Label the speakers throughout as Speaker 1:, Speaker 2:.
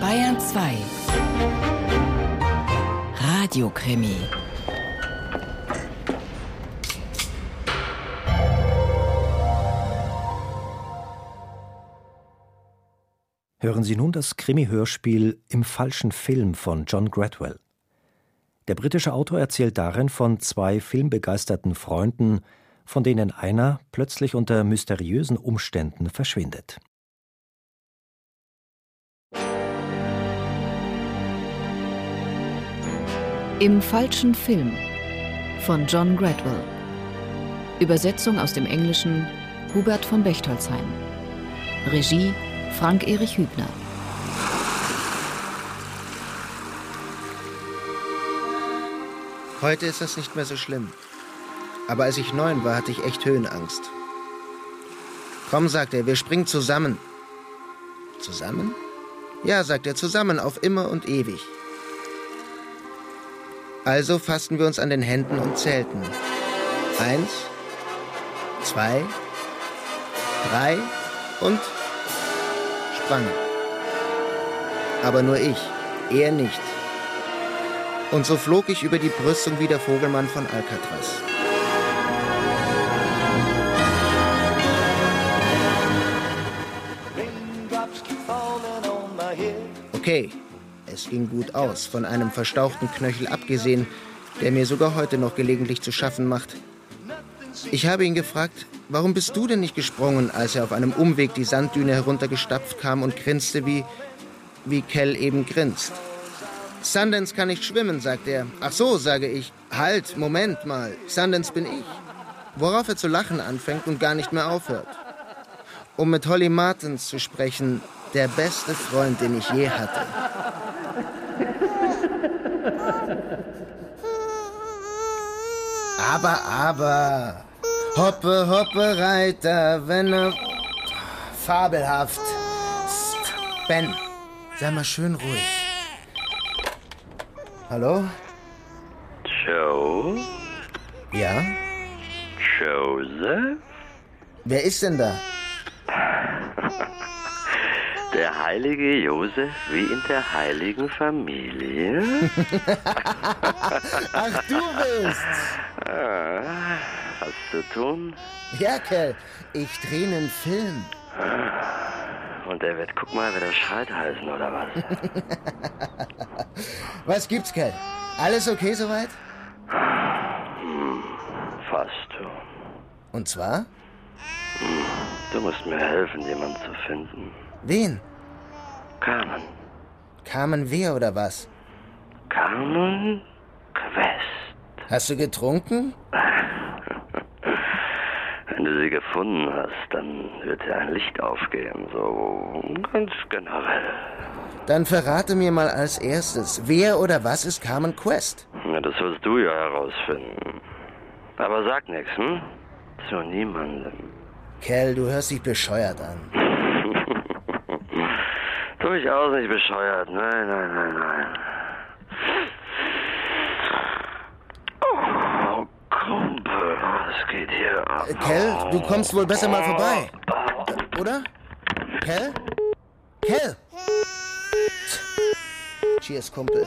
Speaker 1: Bayern 2 Radiokrimi.
Speaker 2: Hören Sie nun das Krimi-Hörspiel »Im falschen Film« von John Gradwell. Der britische Autor erzählt darin von zwei filmbegeisterten Freunden, von denen einer plötzlich unter mysteriösen Umständen verschwindet.
Speaker 3: Im falschen Film von John Gradwell. Übersetzung aus dem Englischen Hubert von Bechtolzheim. Regie Frank-Erich Hübner.
Speaker 4: Heute ist das nicht mehr so schlimm. Aber als ich 9 war, hatte ich echt Höhenangst. Komm, sagt er, wir springen zusammen. Zusammen? Ja, sagt er, zusammen, auf immer und ewig. Also fassten wir uns an den Händen und zählten. 1, 2, 3 und sprangen. Aber nur ich, er nicht. Und so flog ich über die Brüstung wie der Vogelmann von Alcatraz. Okay, es ging gut aus, von einem verstauchten Knöchel abgesehen, der mir sogar heute noch gelegentlich zu schaffen macht. Ich habe ihn gefragt, warum bist du denn nicht gesprungen, als er auf einem Umweg die Sanddüne heruntergestapft kam und grinste wie Kell eben grinst. Sundance kann nicht schwimmen, sagt er. Ach so, sage ich. Halt, Moment mal, Sundance bin ich. Worauf er zu lachen anfängt und gar nicht mehr aufhört. Um mit Holly Martins zu sprechen, der beste Freund, den ich je hatte. Aber, hoppe, hoppe, Reiter, wenn er... Fabelhaft. Psst. Ben, sei mal schön ruhig. Hallo?
Speaker 5: Joe?
Speaker 4: Ja?
Speaker 5: Joseph?
Speaker 4: Wer ist denn da?
Speaker 5: Der heilige Josef wie in der heiligen Familie?
Speaker 4: Ach, du bist's!
Speaker 5: Was zu tun?
Speaker 4: Ja, Kell, ich drehe einen Film.
Speaker 5: Und der wird, guck mal, wer das schreit heißen, oder was?
Speaker 4: Was gibt's, Kell? Alles okay soweit?
Speaker 5: Fast.
Speaker 4: Und zwar?
Speaker 5: Du musst mir helfen, jemanden zu finden.
Speaker 4: Wen?
Speaker 5: Carmen.
Speaker 4: Carmen wer oder was?
Speaker 5: Carmen Quest.
Speaker 4: Hast du getrunken?
Speaker 5: Wenn du sie gefunden hast, dann wird dir ein Licht aufgehen, so ganz generell.
Speaker 4: Dann verrate mir mal als erstes, wer oder was ist Carmen Quest?
Speaker 5: Ja, das wirst du ja herausfinden. Aber sag nichts, hm? Zu niemandem.
Speaker 4: Kell, du hörst dich bescheuert an.
Speaker 5: Durchaus nicht bescheuert. Nein. Oh, Kumpel, was geht hier ab?
Speaker 4: Kell, du kommst wohl besser mal vorbei. Oder? Kell? Kell! Cheers, Kumpel.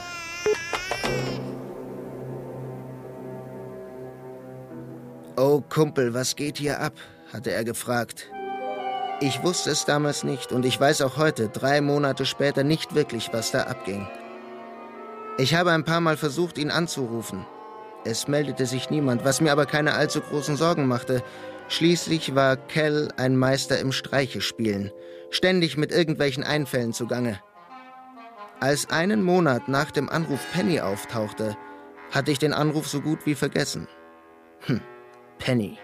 Speaker 4: Oh, Kumpel, was geht hier ab? Hatte er gefragt. Ich wusste es damals nicht und ich weiß auch heute, 3 Monate später, nicht wirklich, was da abging. Ich habe ein paar Mal versucht, ihn anzurufen. Es meldete sich niemand, was mir aber keine allzu großen Sorgen machte. Schließlich war Kell ein Meister im Streichespielen, ständig mit irgendwelchen Einfällen zugange. Als einen Monat nach dem Anruf Penny auftauchte, hatte ich den Anruf so gut wie vergessen. Penny.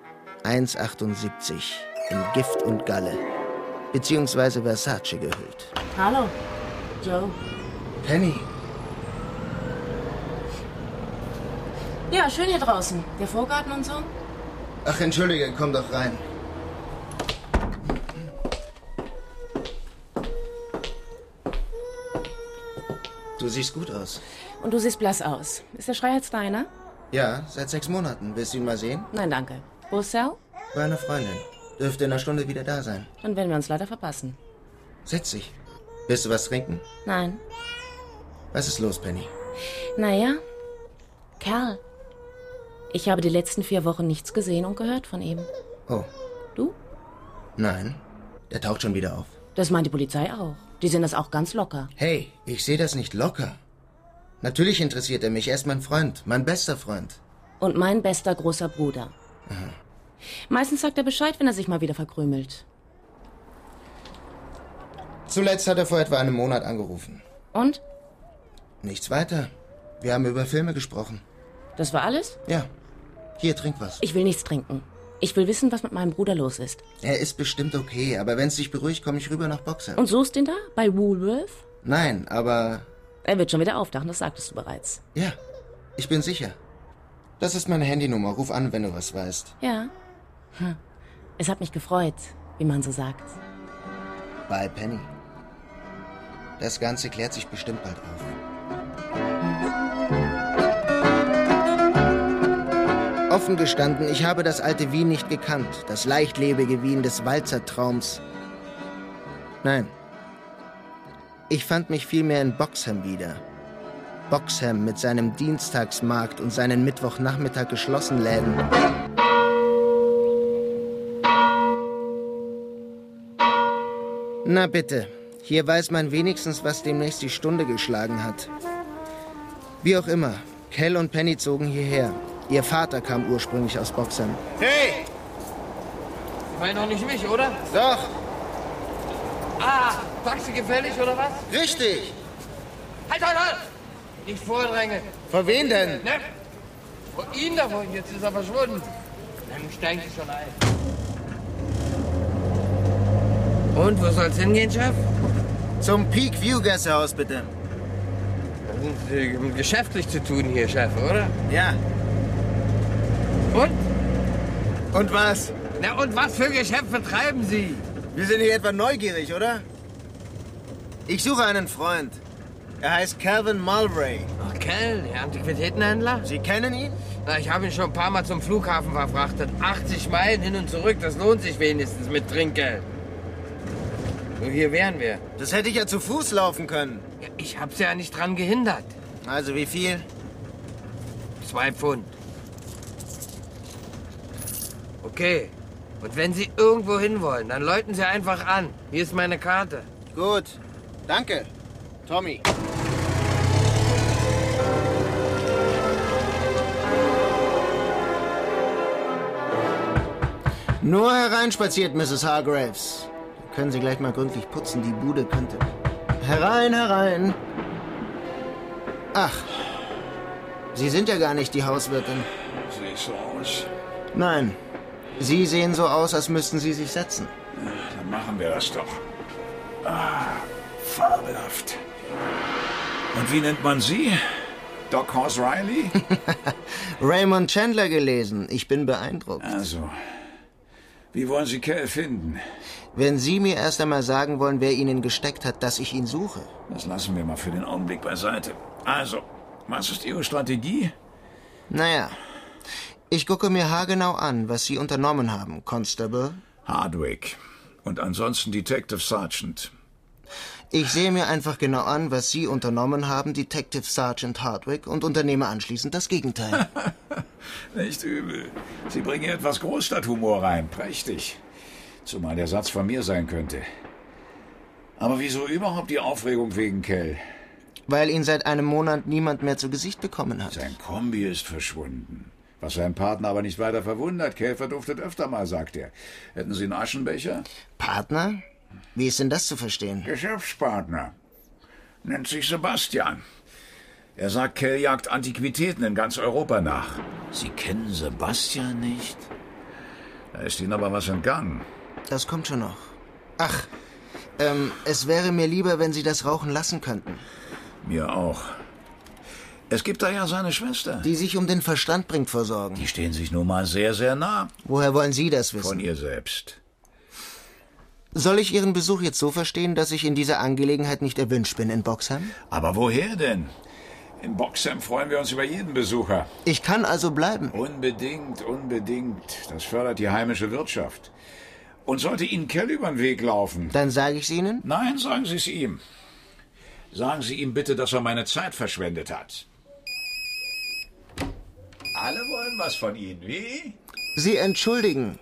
Speaker 4: 1,78 in Gift und Galle, beziehungsweise Versace gehüllt.
Speaker 6: Hallo, Joe.
Speaker 4: Penny.
Speaker 6: Ja, schön hier draußen. Der Vorgarten und so.
Speaker 4: Ach, entschuldige, komm doch rein. Du siehst gut aus.
Speaker 6: Und du siehst blass aus. Ist der Schrei jetzt deiner?
Speaker 4: Ja, seit 6 Monaten. Willst du ihn mal sehen?
Speaker 6: Nein, danke. Wo ist Sal?
Speaker 4: Bei einer Freundin. Dürfte in einer Stunde wieder da sein.
Speaker 6: Dann werden wir uns leider verpassen.
Speaker 4: Setz dich. Willst du was trinken?
Speaker 6: Nein.
Speaker 4: Was ist los, Penny?
Speaker 6: Naja, Kerl. Ich habe die letzten 4 Wochen nichts gesehen und gehört von ihm.
Speaker 4: Oh.
Speaker 6: Du?
Speaker 4: Nein, der taucht schon wieder auf.
Speaker 6: Das meint die Polizei auch. Die sehen das auch ganz locker.
Speaker 4: Hey, ich sehe das nicht locker. Natürlich interessiert er mich. Er ist mein Freund, mein bester Freund.
Speaker 6: Und mein bester großer Bruder.
Speaker 4: Aha.
Speaker 6: Meistens sagt er Bescheid, wenn er sich mal wieder verkrümelt.
Speaker 4: Zuletzt hat er vor etwa einem Monat angerufen.
Speaker 6: Und?
Speaker 4: Nichts weiter. Wir haben über Filme gesprochen.
Speaker 6: Das war alles?
Speaker 4: Ja. Hier, trink was.
Speaker 6: Ich will nichts trinken. Ich will wissen, was mit meinem Bruder los ist.
Speaker 4: Er ist bestimmt okay, aber wenn es dich beruhigt, komme ich rüber nach Boxer.
Speaker 6: Und suchst ihn da? Bei Woolworth?
Speaker 4: Nein, aber...
Speaker 6: Er wird schon wieder auftauchen, das sagtest du bereits.
Speaker 4: Ja, ich bin sicher. Das ist meine Handynummer. Ruf an, wenn du was weißt.
Speaker 6: Ja. Es hat mich gefreut, wie man so sagt.
Speaker 4: Bye, Penny. Das Ganze klärt sich bestimmt bald auf. Offen gestanden, ich habe das alte Wien nicht gekannt. Das leichtlebige Wien des Walzertraums. Nein. Ich fand mich vielmehr in Boxham wieder. Boxham mit seinem Dienstagsmarkt und seinen Mittwochnachmittag geschlossenen Läden. Na bitte, hier weiß man wenigstens, was demnächst die Stunde geschlagen hat. Wie auch immer, Kel und Penny zogen hierher. Ihr Vater kam ursprünglich aus Boxham.
Speaker 1: Hey! Sie meinen doch nicht mich, oder?
Speaker 4: Doch,
Speaker 1: Ah, Taxi gefällig, oder was?
Speaker 4: richtig.
Speaker 1: Halt! Nicht vordrängen.
Speaker 4: Vor wen denn?
Speaker 1: Ne? Vor Ihnen davon, jetzt ist er verschwunden. Dann steigen Sie schon ein. Und, wo soll's hingehen, Chef?
Speaker 4: Zum Peak View Gästehaus, bitte.
Speaker 1: Da sind Sie geschäftlich zu tun hier, Chef, oder?
Speaker 4: Ja.
Speaker 1: Und?
Speaker 4: Und was?
Speaker 1: Na, und was für Geschäfte treiben Sie?
Speaker 4: Wir sind hier etwa neugierig, oder? Ich suche einen Freund. Er heißt Calvin Mulvray.
Speaker 1: Ach, Kel, der Antiquitätenhändler?
Speaker 4: Sie kennen ihn?
Speaker 1: Na, ich habe ihn schon ein paar Mal zum Flughafen verfrachtet. 80 Meilen hin und zurück, das lohnt sich wenigstens mit Trinkgeld. So, hier wären wir.
Speaker 4: Das hätte ich ja zu Fuß laufen können.
Speaker 1: Ja, ich hab's ja nicht dran gehindert.
Speaker 4: Also wie viel?
Speaker 1: 2 Pfund. Okay. Und wenn Sie irgendwo hinwollen, dann läuten Sie einfach an. Hier ist meine Karte.
Speaker 4: Gut. Danke, Tommy. Nur hereinspaziert, Mrs. Hargraves. Können Sie gleich mal gründlich putzen, die Bude könnte... Herein, herein. Ach, Sie sind ja gar nicht die Hauswirtin.
Speaker 7: Sehe ich so aus?
Speaker 4: Nein, Sie sehen so aus, als müssten Sie sich setzen.
Speaker 7: Ja, dann machen wir das doch. Ah, fabelhaft. Und wie nennt man Sie? Doc Horse Riley?
Speaker 4: Raymond Chandler gelesen. Ich bin beeindruckt.
Speaker 7: Also, wie wollen Sie Kel finden?
Speaker 4: Wenn Sie mir erst einmal sagen wollen, wer Ihnen gesteckt hat, dass ich ihn suche.
Speaker 7: Das lassen wir mal für den Augenblick beiseite. Also, was ist Ihre Strategie?
Speaker 4: Naja, ich gucke mir haargenau an, was Sie unternommen haben, Constable.
Speaker 7: Hardwick. Und ansonsten Detective Sergeant.
Speaker 4: Ich sehe mir einfach genau an, was Sie unternommen haben, Detective Sergeant Hardwick, und unternehme anschließend das Gegenteil.
Speaker 7: Nicht übel. Sie bringen etwas Großstadthumor rein. Prächtig. Zumal der Satz von mir sein könnte. Aber wieso überhaupt die Aufregung wegen Kel?
Speaker 4: Weil ihn seit einem Monat niemand mehr zu Gesicht bekommen hat.
Speaker 7: Sein Kombi ist verschwunden. Was seinen Partner aber nicht weiter verwundert. Kel verduftet öfter mal, sagt er. Hätten Sie einen Aschenbecher?
Speaker 4: Partner? Wie ist denn das zu verstehen?
Speaker 7: Geschäftspartner. Nennt sich Sebastian. Er sagt, Kel jagt Antiquitäten in ganz Europa nach. Sie kennen Sebastian nicht? Da ist Ihnen aber was entgangen.
Speaker 4: Das kommt schon noch. Ach, es wäre mir lieber, wenn Sie das Rauchen lassen könnten.
Speaker 7: Mir auch. Es gibt da ja seine Schwester.
Speaker 4: Die sich um den Verstand bringt vor Sorgen.
Speaker 7: Die stehen sich nun mal sehr, sehr nah.
Speaker 4: Woher wollen Sie das wissen?
Speaker 7: Von ihr selbst.
Speaker 4: Soll ich Ihren Besuch jetzt so verstehen, dass ich in dieser Angelegenheit nicht erwünscht bin in Boxham?
Speaker 7: Aber woher denn? In Boxham freuen wir uns über jeden Besucher.
Speaker 4: Ich kann also bleiben.
Speaker 7: Unbedingt, unbedingt. Das fördert die heimische Wirtschaft. Und sollte Ihnen Kell über den Weg laufen?
Speaker 4: Dann sage ich es Ihnen?
Speaker 7: Nein, sagen Sie es ihm. Sagen Sie ihm bitte, dass er meine Zeit verschwendet hat. Alle wollen was von Ihnen, wie?
Speaker 4: Sie entschuldigen.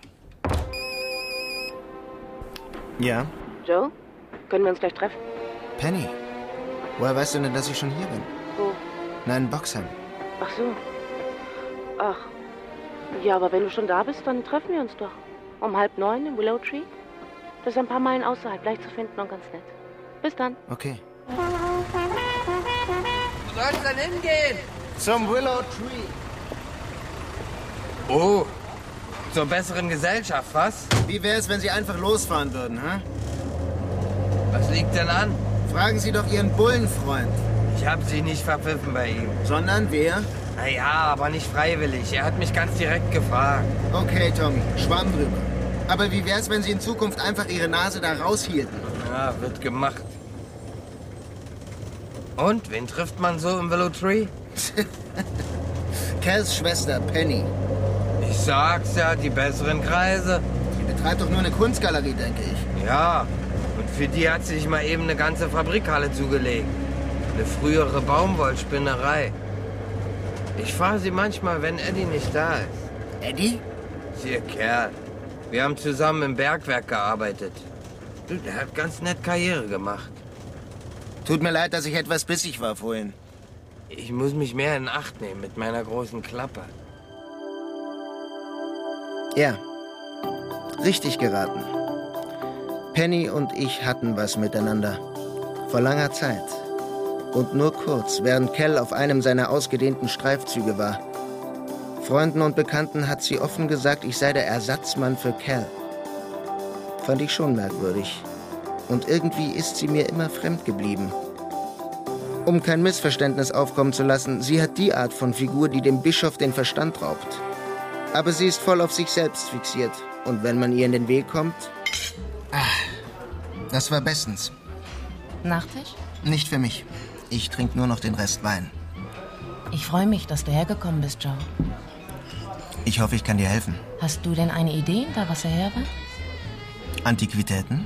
Speaker 4: Ja?
Speaker 6: Joe, können wir uns gleich treffen?
Speaker 4: Penny, woher weißt du denn, dass ich schon hier bin?
Speaker 6: Wo?
Speaker 4: Nein, in Boxheim.
Speaker 6: Ach so. Ach. Ja, aber wenn du schon da bist, dann treffen wir uns doch. Um 8:30 im Willow Tree. Das ist ein paar Meilen außerhalb, leicht zu finden und ganz nett. Bis dann.
Speaker 4: Okay.
Speaker 1: Wo soll's denn hingehen?
Speaker 4: Zum Willow Tree.
Speaker 1: Oh, zur besseren Gesellschaft, was?
Speaker 4: Wie wäre es, wenn Sie einfach losfahren würden, hä?
Speaker 1: Was liegt denn an?
Speaker 4: Fragen Sie doch Ihren Bullenfreund.
Speaker 1: Ich hab sie nicht verpfiffen bei ihm.
Speaker 4: Sondern wer?
Speaker 1: Naja, aber nicht freiwillig. Er hat mich ganz direkt gefragt.
Speaker 4: Okay, Tommy, schwamm drüber. Aber wie wär's, wenn Sie in Zukunft einfach Ihre Nase da raushielten?
Speaker 1: Ja, wird gemacht. Und, wen trifft man so im Willow Tree?
Speaker 4: Kells Schwester, Penny.
Speaker 1: Ich sag's ja, die besseren Kreise.
Speaker 4: Die betreibt doch nur eine Kunstgalerie, denke ich.
Speaker 1: Ja, und für die hat sich mal eben eine ganze Fabrikhalle zugelegt. Eine frühere Baumwollspinnerei. Ich fahre sie manchmal, wenn Eddie nicht da ist.
Speaker 4: Eddie?
Speaker 1: Ist ihr Kerl. Wir haben zusammen im Bergwerk gearbeitet. Du, der hat ganz nett Karriere gemacht.
Speaker 4: Tut mir leid, dass ich etwas bissig war vorhin.
Speaker 1: Ich muss mich mehr in Acht nehmen mit meiner großen Klappe.
Speaker 4: Ja, richtig geraten. Penny und ich hatten was miteinander. Vor langer Zeit. Und nur kurz, während Kell auf einem seiner ausgedehnten Streifzüge war. Freunden und Bekannten hat sie offen gesagt, ich sei der Ersatzmann für Kell. Fand ich schon merkwürdig. Und irgendwie ist sie mir immer fremd geblieben. Um kein Missverständnis aufkommen zu lassen, sie hat die Art von Figur, die dem Bischof den Verstand raubt. Aber sie ist voll auf sich selbst fixiert. Und wenn man ihr in den Weg kommt... das war bestens.
Speaker 6: Nachtisch?
Speaker 4: Nicht für mich. Ich trinke nur noch den Rest Wein.
Speaker 6: Ich freue mich, dass du hergekommen bist, Joe.
Speaker 4: Ich hoffe, ich kann dir helfen.
Speaker 6: Hast du denn eine Idee, da was er her war?
Speaker 4: Antiquitäten?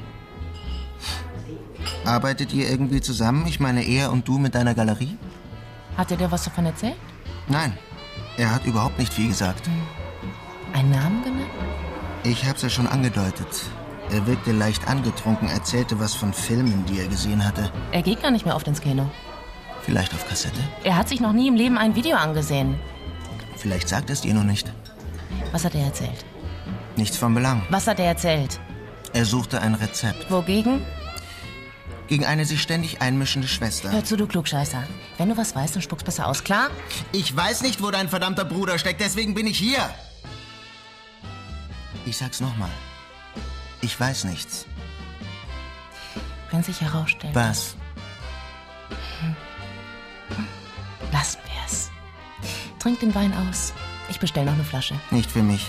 Speaker 4: Arbeitet ihr irgendwie zusammen? Ich meine, er und du mit deiner Galerie?
Speaker 6: Hat er dir was davon erzählt?
Speaker 4: Nein, er hat überhaupt nicht viel gesagt.
Speaker 6: Einen Namen genannt?
Speaker 4: Ich hab's ja schon angedeutet. Er wirkte leicht angetrunken, erzählte was von Filmen, die er gesehen hatte.
Speaker 6: Er geht gar nicht mehr oft ins Kino.
Speaker 4: Vielleicht auf Kassette?
Speaker 6: Er hat sich noch nie im Leben ein Video angesehen.
Speaker 4: Vielleicht sagt er es dir noch nicht.
Speaker 6: Was hat er erzählt?
Speaker 4: Nichts von Belang.
Speaker 6: Was hat er erzählt?
Speaker 4: Er suchte ein Rezept.
Speaker 6: Wogegen?
Speaker 4: Gegen eine sich ständig einmischende Schwester.
Speaker 6: Hör zu, du Klugscheißer. Wenn du was weißt, dann spuck's besser aus, klar?
Speaker 4: Ich weiß nicht, wo dein verdammter Bruder steckt, deswegen bin ich hier. Ich sag's nochmal. Ich weiß nichts.
Speaker 6: Wenn sich herausstellt...
Speaker 4: Was?
Speaker 6: Lassen wir's. Trink den Wein aus. Ich bestell noch eine Flasche.
Speaker 4: Nicht für mich.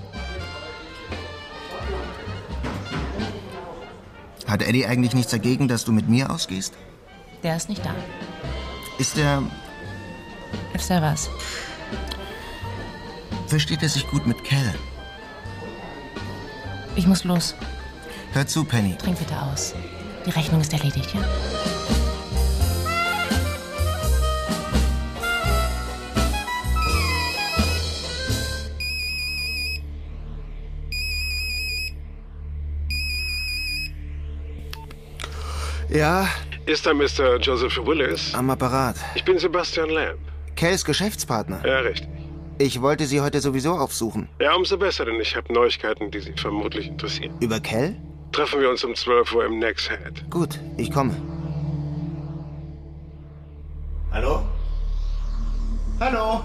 Speaker 4: Hat Eddie eigentlich nichts dagegen, dass du mit mir ausgehst?
Speaker 6: Der ist nicht da.
Speaker 4: Ist er...
Speaker 6: Ist er was?
Speaker 4: Versteht er sich gut mit Kell?
Speaker 6: Ich muss los.
Speaker 4: Hör zu, Penny.
Speaker 6: Trink bitte aus. Die Rechnung ist erledigt, ja?
Speaker 4: Ja?
Speaker 8: Ist da Mr. Joseph Willis?
Speaker 4: Am Apparat.
Speaker 8: Ich bin Sebastian Lamb.
Speaker 4: Kells Geschäftspartner.
Speaker 8: Ja, richtig.
Speaker 4: Ich wollte Sie heute sowieso aufsuchen.
Speaker 8: Ja, umso besser, denn ich habe Neuigkeiten, die Sie vermutlich interessieren.
Speaker 4: Über Kell?
Speaker 8: Treffen wir uns um 12 Uhr im Next Head.
Speaker 4: Gut, ich komme. Hallo? Hallo?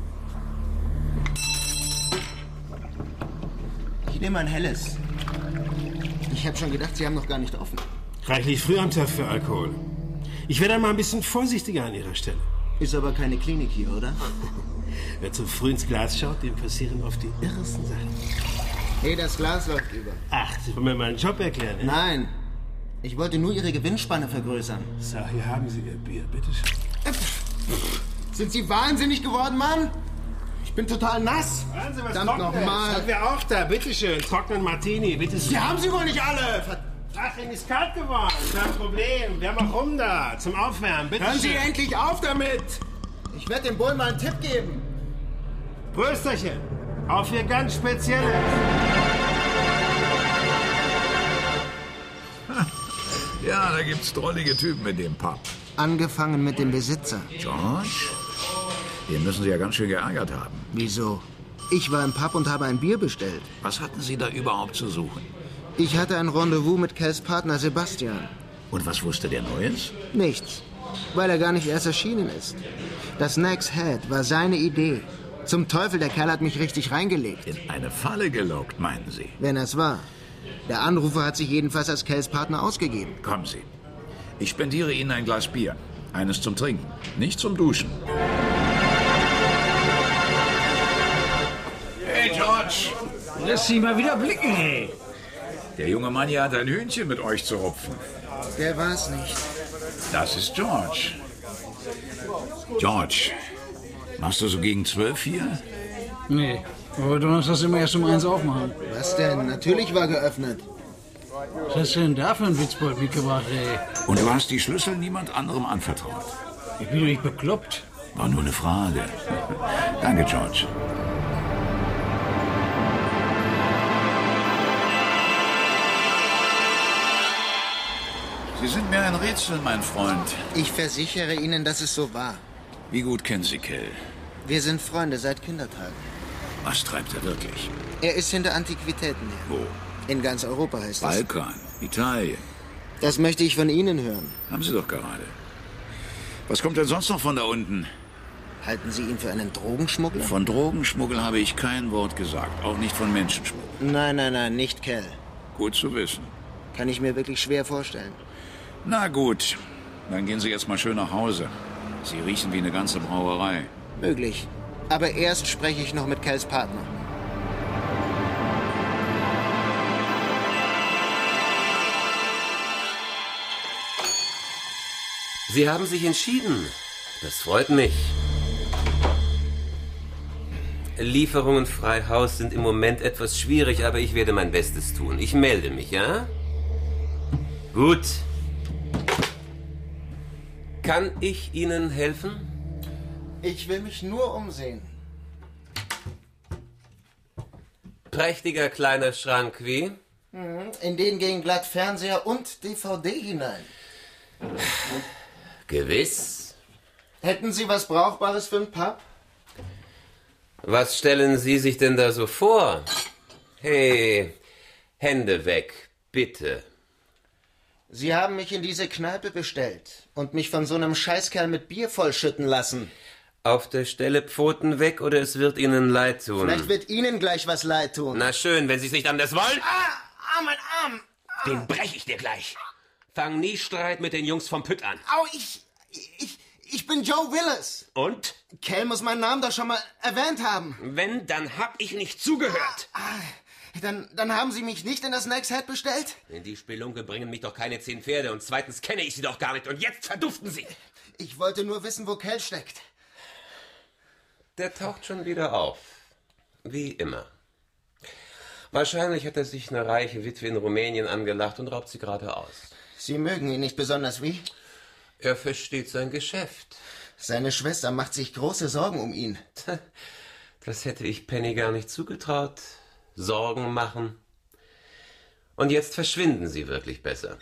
Speaker 4: Ich nehme ein helles. Ich habe schon gedacht, Sie haben noch gar nicht offen.
Speaker 9: Reichlich früh am Tag für Alkohol. Ich wäre dann mal ein bisschen vorsichtiger an Ihrer Stelle.
Speaker 4: Ist aber keine Klinik hier, oder?
Speaker 9: Wer zu früh ins Glas schaut, dem passieren oft die irresten Sachen.
Speaker 4: Hey, das Glas läuft über.
Speaker 9: Ach, Sie wollen mir meinen Job erklären, ja?
Speaker 4: Nein. Ich wollte nur Ihre Gewinnspanne vergrößern.
Speaker 9: So, hier haben Sie Ihr Bier, bitteschön.
Speaker 4: Sind Sie wahnsinnig geworden, Mann?
Speaker 9: Ich
Speaker 4: bin total nass.
Speaker 9: Hören Sie, was
Speaker 4: Verdammt nochmal.
Speaker 9: Das haben wir auch da. Bitteschön, trockenen Martini. Bitte.
Speaker 4: Sie haben sie wohl nicht alle.
Speaker 9: Ach, Ihnen ist kalt geworden. Kein Problem. Wir haben auch rum da. Zum Aufwärmen. Bitte.
Speaker 4: Hören Sie endlich auf damit. Ich werde dem Bullen mal einen Tipp geben.
Speaker 9: Prösterchen. Auf Ihr ganz Spezielles.
Speaker 7: Ja, da gibt's drollige Typen in dem Pub.
Speaker 4: Angefangen mit dem Besitzer.
Speaker 7: George? Den müssen Sie ja ganz schön geärgert haben.
Speaker 4: Wieso? Ich war im Pub und habe ein Bier bestellt.
Speaker 7: Was hatten Sie da überhaupt zu suchen?
Speaker 4: Ich hatte ein Rendezvous mit Cals Partner Sebastian.
Speaker 7: Und was wusste der Neues?
Speaker 4: Nichts, weil er gar nicht erst erschienen ist. Das Next Head war seine Idee. Zum Teufel, der Kerl hat mich richtig reingelegt.
Speaker 7: In eine Falle gelockt, meinen Sie?
Speaker 4: Wenn es war. Der Anrufer hat sich jedenfalls als Cals Partner ausgegeben.
Speaker 7: Kommen Sie. Ich spendiere Ihnen ein Glas Bier. Eines zum Trinken, nicht zum Duschen. Hey, George!
Speaker 9: Lass Sie mal wieder blicken, hey.
Speaker 7: Der junge Mann hier hat ein Hühnchen mit euch zu rupfen.
Speaker 4: Der war's nicht.
Speaker 7: Das ist George. George, machst du so gegen 12 hier?
Speaker 10: Nee, aber du musst das immer erst um 1 aufmachen.
Speaker 4: Was denn? Natürlich war geöffnet.
Speaker 10: Was hast du denn da für einen Witzbold mitgebracht, ey?
Speaker 7: Und du hast die Schlüssel niemand anderem anvertraut?
Speaker 10: Ich bin doch nicht bekloppt.
Speaker 7: War nur eine Frage. Danke, George. Sie sind mir ein Rätsel, mein Freund.
Speaker 4: Ich versichere Ihnen, dass es so war.
Speaker 7: Wie gut kennen Sie Kell?
Speaker 4: Wir sind Freunde seit Kindertagen.
Speaker 7: Was treibt er wirklich?
Speaker 4: Er ist hinter Antiquitäten her.
Speaker 7: Wo?
Speaker 4: In ganz Europa heißt es.
Speaker 7: Balkan, Italien.
Speaker 4: Das möchte ich von Ihnen hören.
Speaker 7: Haben Sie doch gerade. Was kommt denn sonst noch von da unten?
Speaker 4: Halten Sie ihn für einen Drogenschmuggler?
Speaker 7: Von Drogenschmuggel habe ich kein Wort gesagt. Auch nicht von Menschenschmuggel.
Speaker 4: Nein, nicht Kell.
Speaker 7: Gut zu wissen.
Speaker 4: Kann ich mir wirklich schwer vorstellen.
Speaker 7: Na gut, dann gehen Sie jetzt mal schön nach Hause. Sie riechen wie eine ganze Brauerei.
Speaker 4: Möglich. Aber erst spreche ich noch mit Kells Partner.
Speaker 11: Sie haben sich entschieden. Das freut mich. Lieferungen frei Haus sind im Moment etwas schwierig, aber ich werde mein Bestes tun. Ich melde mich, ja? Gut. Kann ich Ihnen helfen?
Speaker 4: Ich will mich nur umsehen.
Speaker 11: Prächtiger kleiner Schrank, wie?
Speaker 4: In den gehen glatt Fernseher und DVD hinein.
Speaker 11: Gewiss.
Speaker 4: Hätten Sie was Brauchbares für einen Pub?
Speaker 11: Was stellen Sie sich denn da so vor? Hey, Hände weg, bitte.
Speaker 4: Sie haben mich in diese Kneipe bestellt und mich von so einem Scheißkerl mit Bier vollschütten lassen.
Speaker 11: Auf der Stelle Pfoten weg oder es wird Ihnen leid tun.
Speaker 4: Vielleicht wird Ihnen gleich was leid tun.
Speaker 11: Na schön, wenn Sie es nicht anders wollen.
Speaker 4: Mein Arm!
Speaker 11: Den breche ich dir gleich. Fang nie Streit mit den Jungs vom Pütt an.
Speaker 4: Au, ich bin Joe Willis.
Speaker 11: Und?
Speaker 4: Kell muss meinen Namen doch schon mal erwähnt haben.
Speaker 11: Wenn, dann hab ich nicht zugehört.
Speaker 4: Dann haben Sie mich nicht in das Next Head bestellt?
Speaker 11: In die Spelunke bringen mich doch keine 10 Pferde und zweitens kenne ich sie doch gar nicht und jetzt verduften sie.
Speaker 4: Ich wollte nur wissen, wo Kell steckt.
Speaker 11: Der taucht schon wieder auf. Wie immer. Wahrscheinlich hat er sich eine reiche Witwe in Rumänien angelacht und raubt sie gerade aus.
Speaker 4: Sie mögen ihn nicht besonders, wie?
Speaker 11: Er versteht sein Geschäft.
Speaker 4: Seine Schwester macht sich große Sorgen um ihn.
Speaker 11: Das hätte ich Penny gar nicht zugetraut. Sorgen machen. Und jetzt verschwinden sie wirklich besser.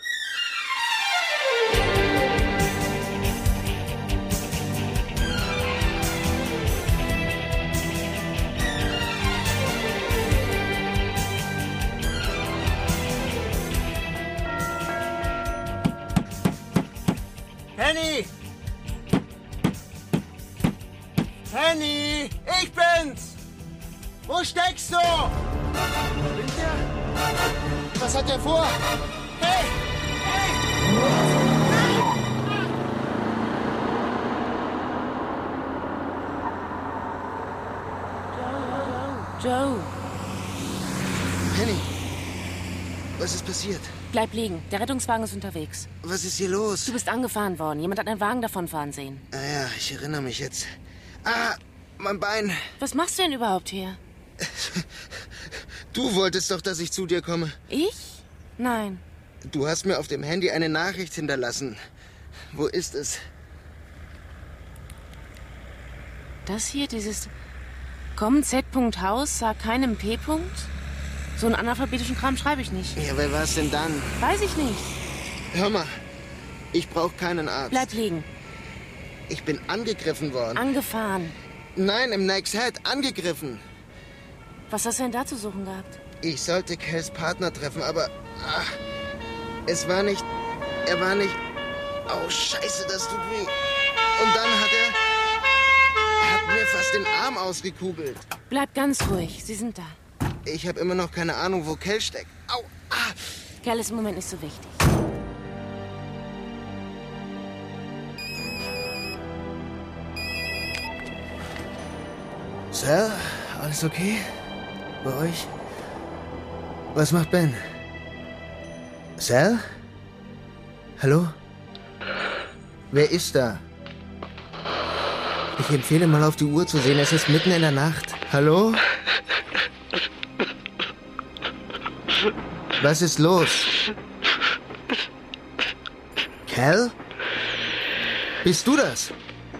Speaker 4: Penny! Penny! Ich bin's! Wo steckst du? Spinnt der? Was hat er vor? Hey!
Speaker 6: Joe!
Speaker 4: Penny! Was ist passiert?
Speaker 6: Bleib liegen. Der Rettungswagen ist unterwegs.
Speaker 4: Was ist hier los?
Speaker 6: Du bist angefahren worden. Jemand hat einen Wagen davonfahren sehen.
Speaker 4: Ah ja, ich erinnere mich jetzt. Mein Bein.
Speaker 6: Was machst du denn überhaupt hier?
Speaker 4: Du wolltest doch, dass ich zu dir komme.
Speaker 6: Ich? Nein.
Speaker 4: Du hast mir auf dem Handy eine Nachricht hinterlassen. Wo ist es?
Speaker 6: Das hier, dieses Komm Z.Haus, sag keinem P. So einen analphabetischen Kram schreibe ich nicht.
Speaker 4: Ja, wer war's denn dann?
Speaker 6: Weiß ich nicht.
Speaker 4: Hör mal, ich brauche keinen Arzt.
Speaker 6: Bleib liegen.
Speaker 4: Ich bin angegriffen worden.
Speaker 6: Angefahren.
Speaker 4: Nein, im Nags Head, angegriffen.
Speaker 6: Was hast du denn da zu suchen gehabt?
Speaker 4: Ich sollte Cals Partner treffen, aber... es war nicht... Er war nicht... Oh, scheiße, das tut weh. Und dann hat er hat mir fast den Arm ausgekugelt.
Speaker 6: Bleib ganz ruhig, sie sind da.
Speaker 4: Ich habe immer noch keine Ahnung, wo Cal steckt. Au!
Speaker 6: Cal ist im Moment nicht so wichtig.
Speaker 4: Sir, alles okay? Bei euch? Was macht Ben? Sir? Hallo? Wer ist da? Ich empfehle mal auf die Uhr zu sehen. Es ist mitten in der Nacht. Hallo? Was ist los? Cal? Bist du das?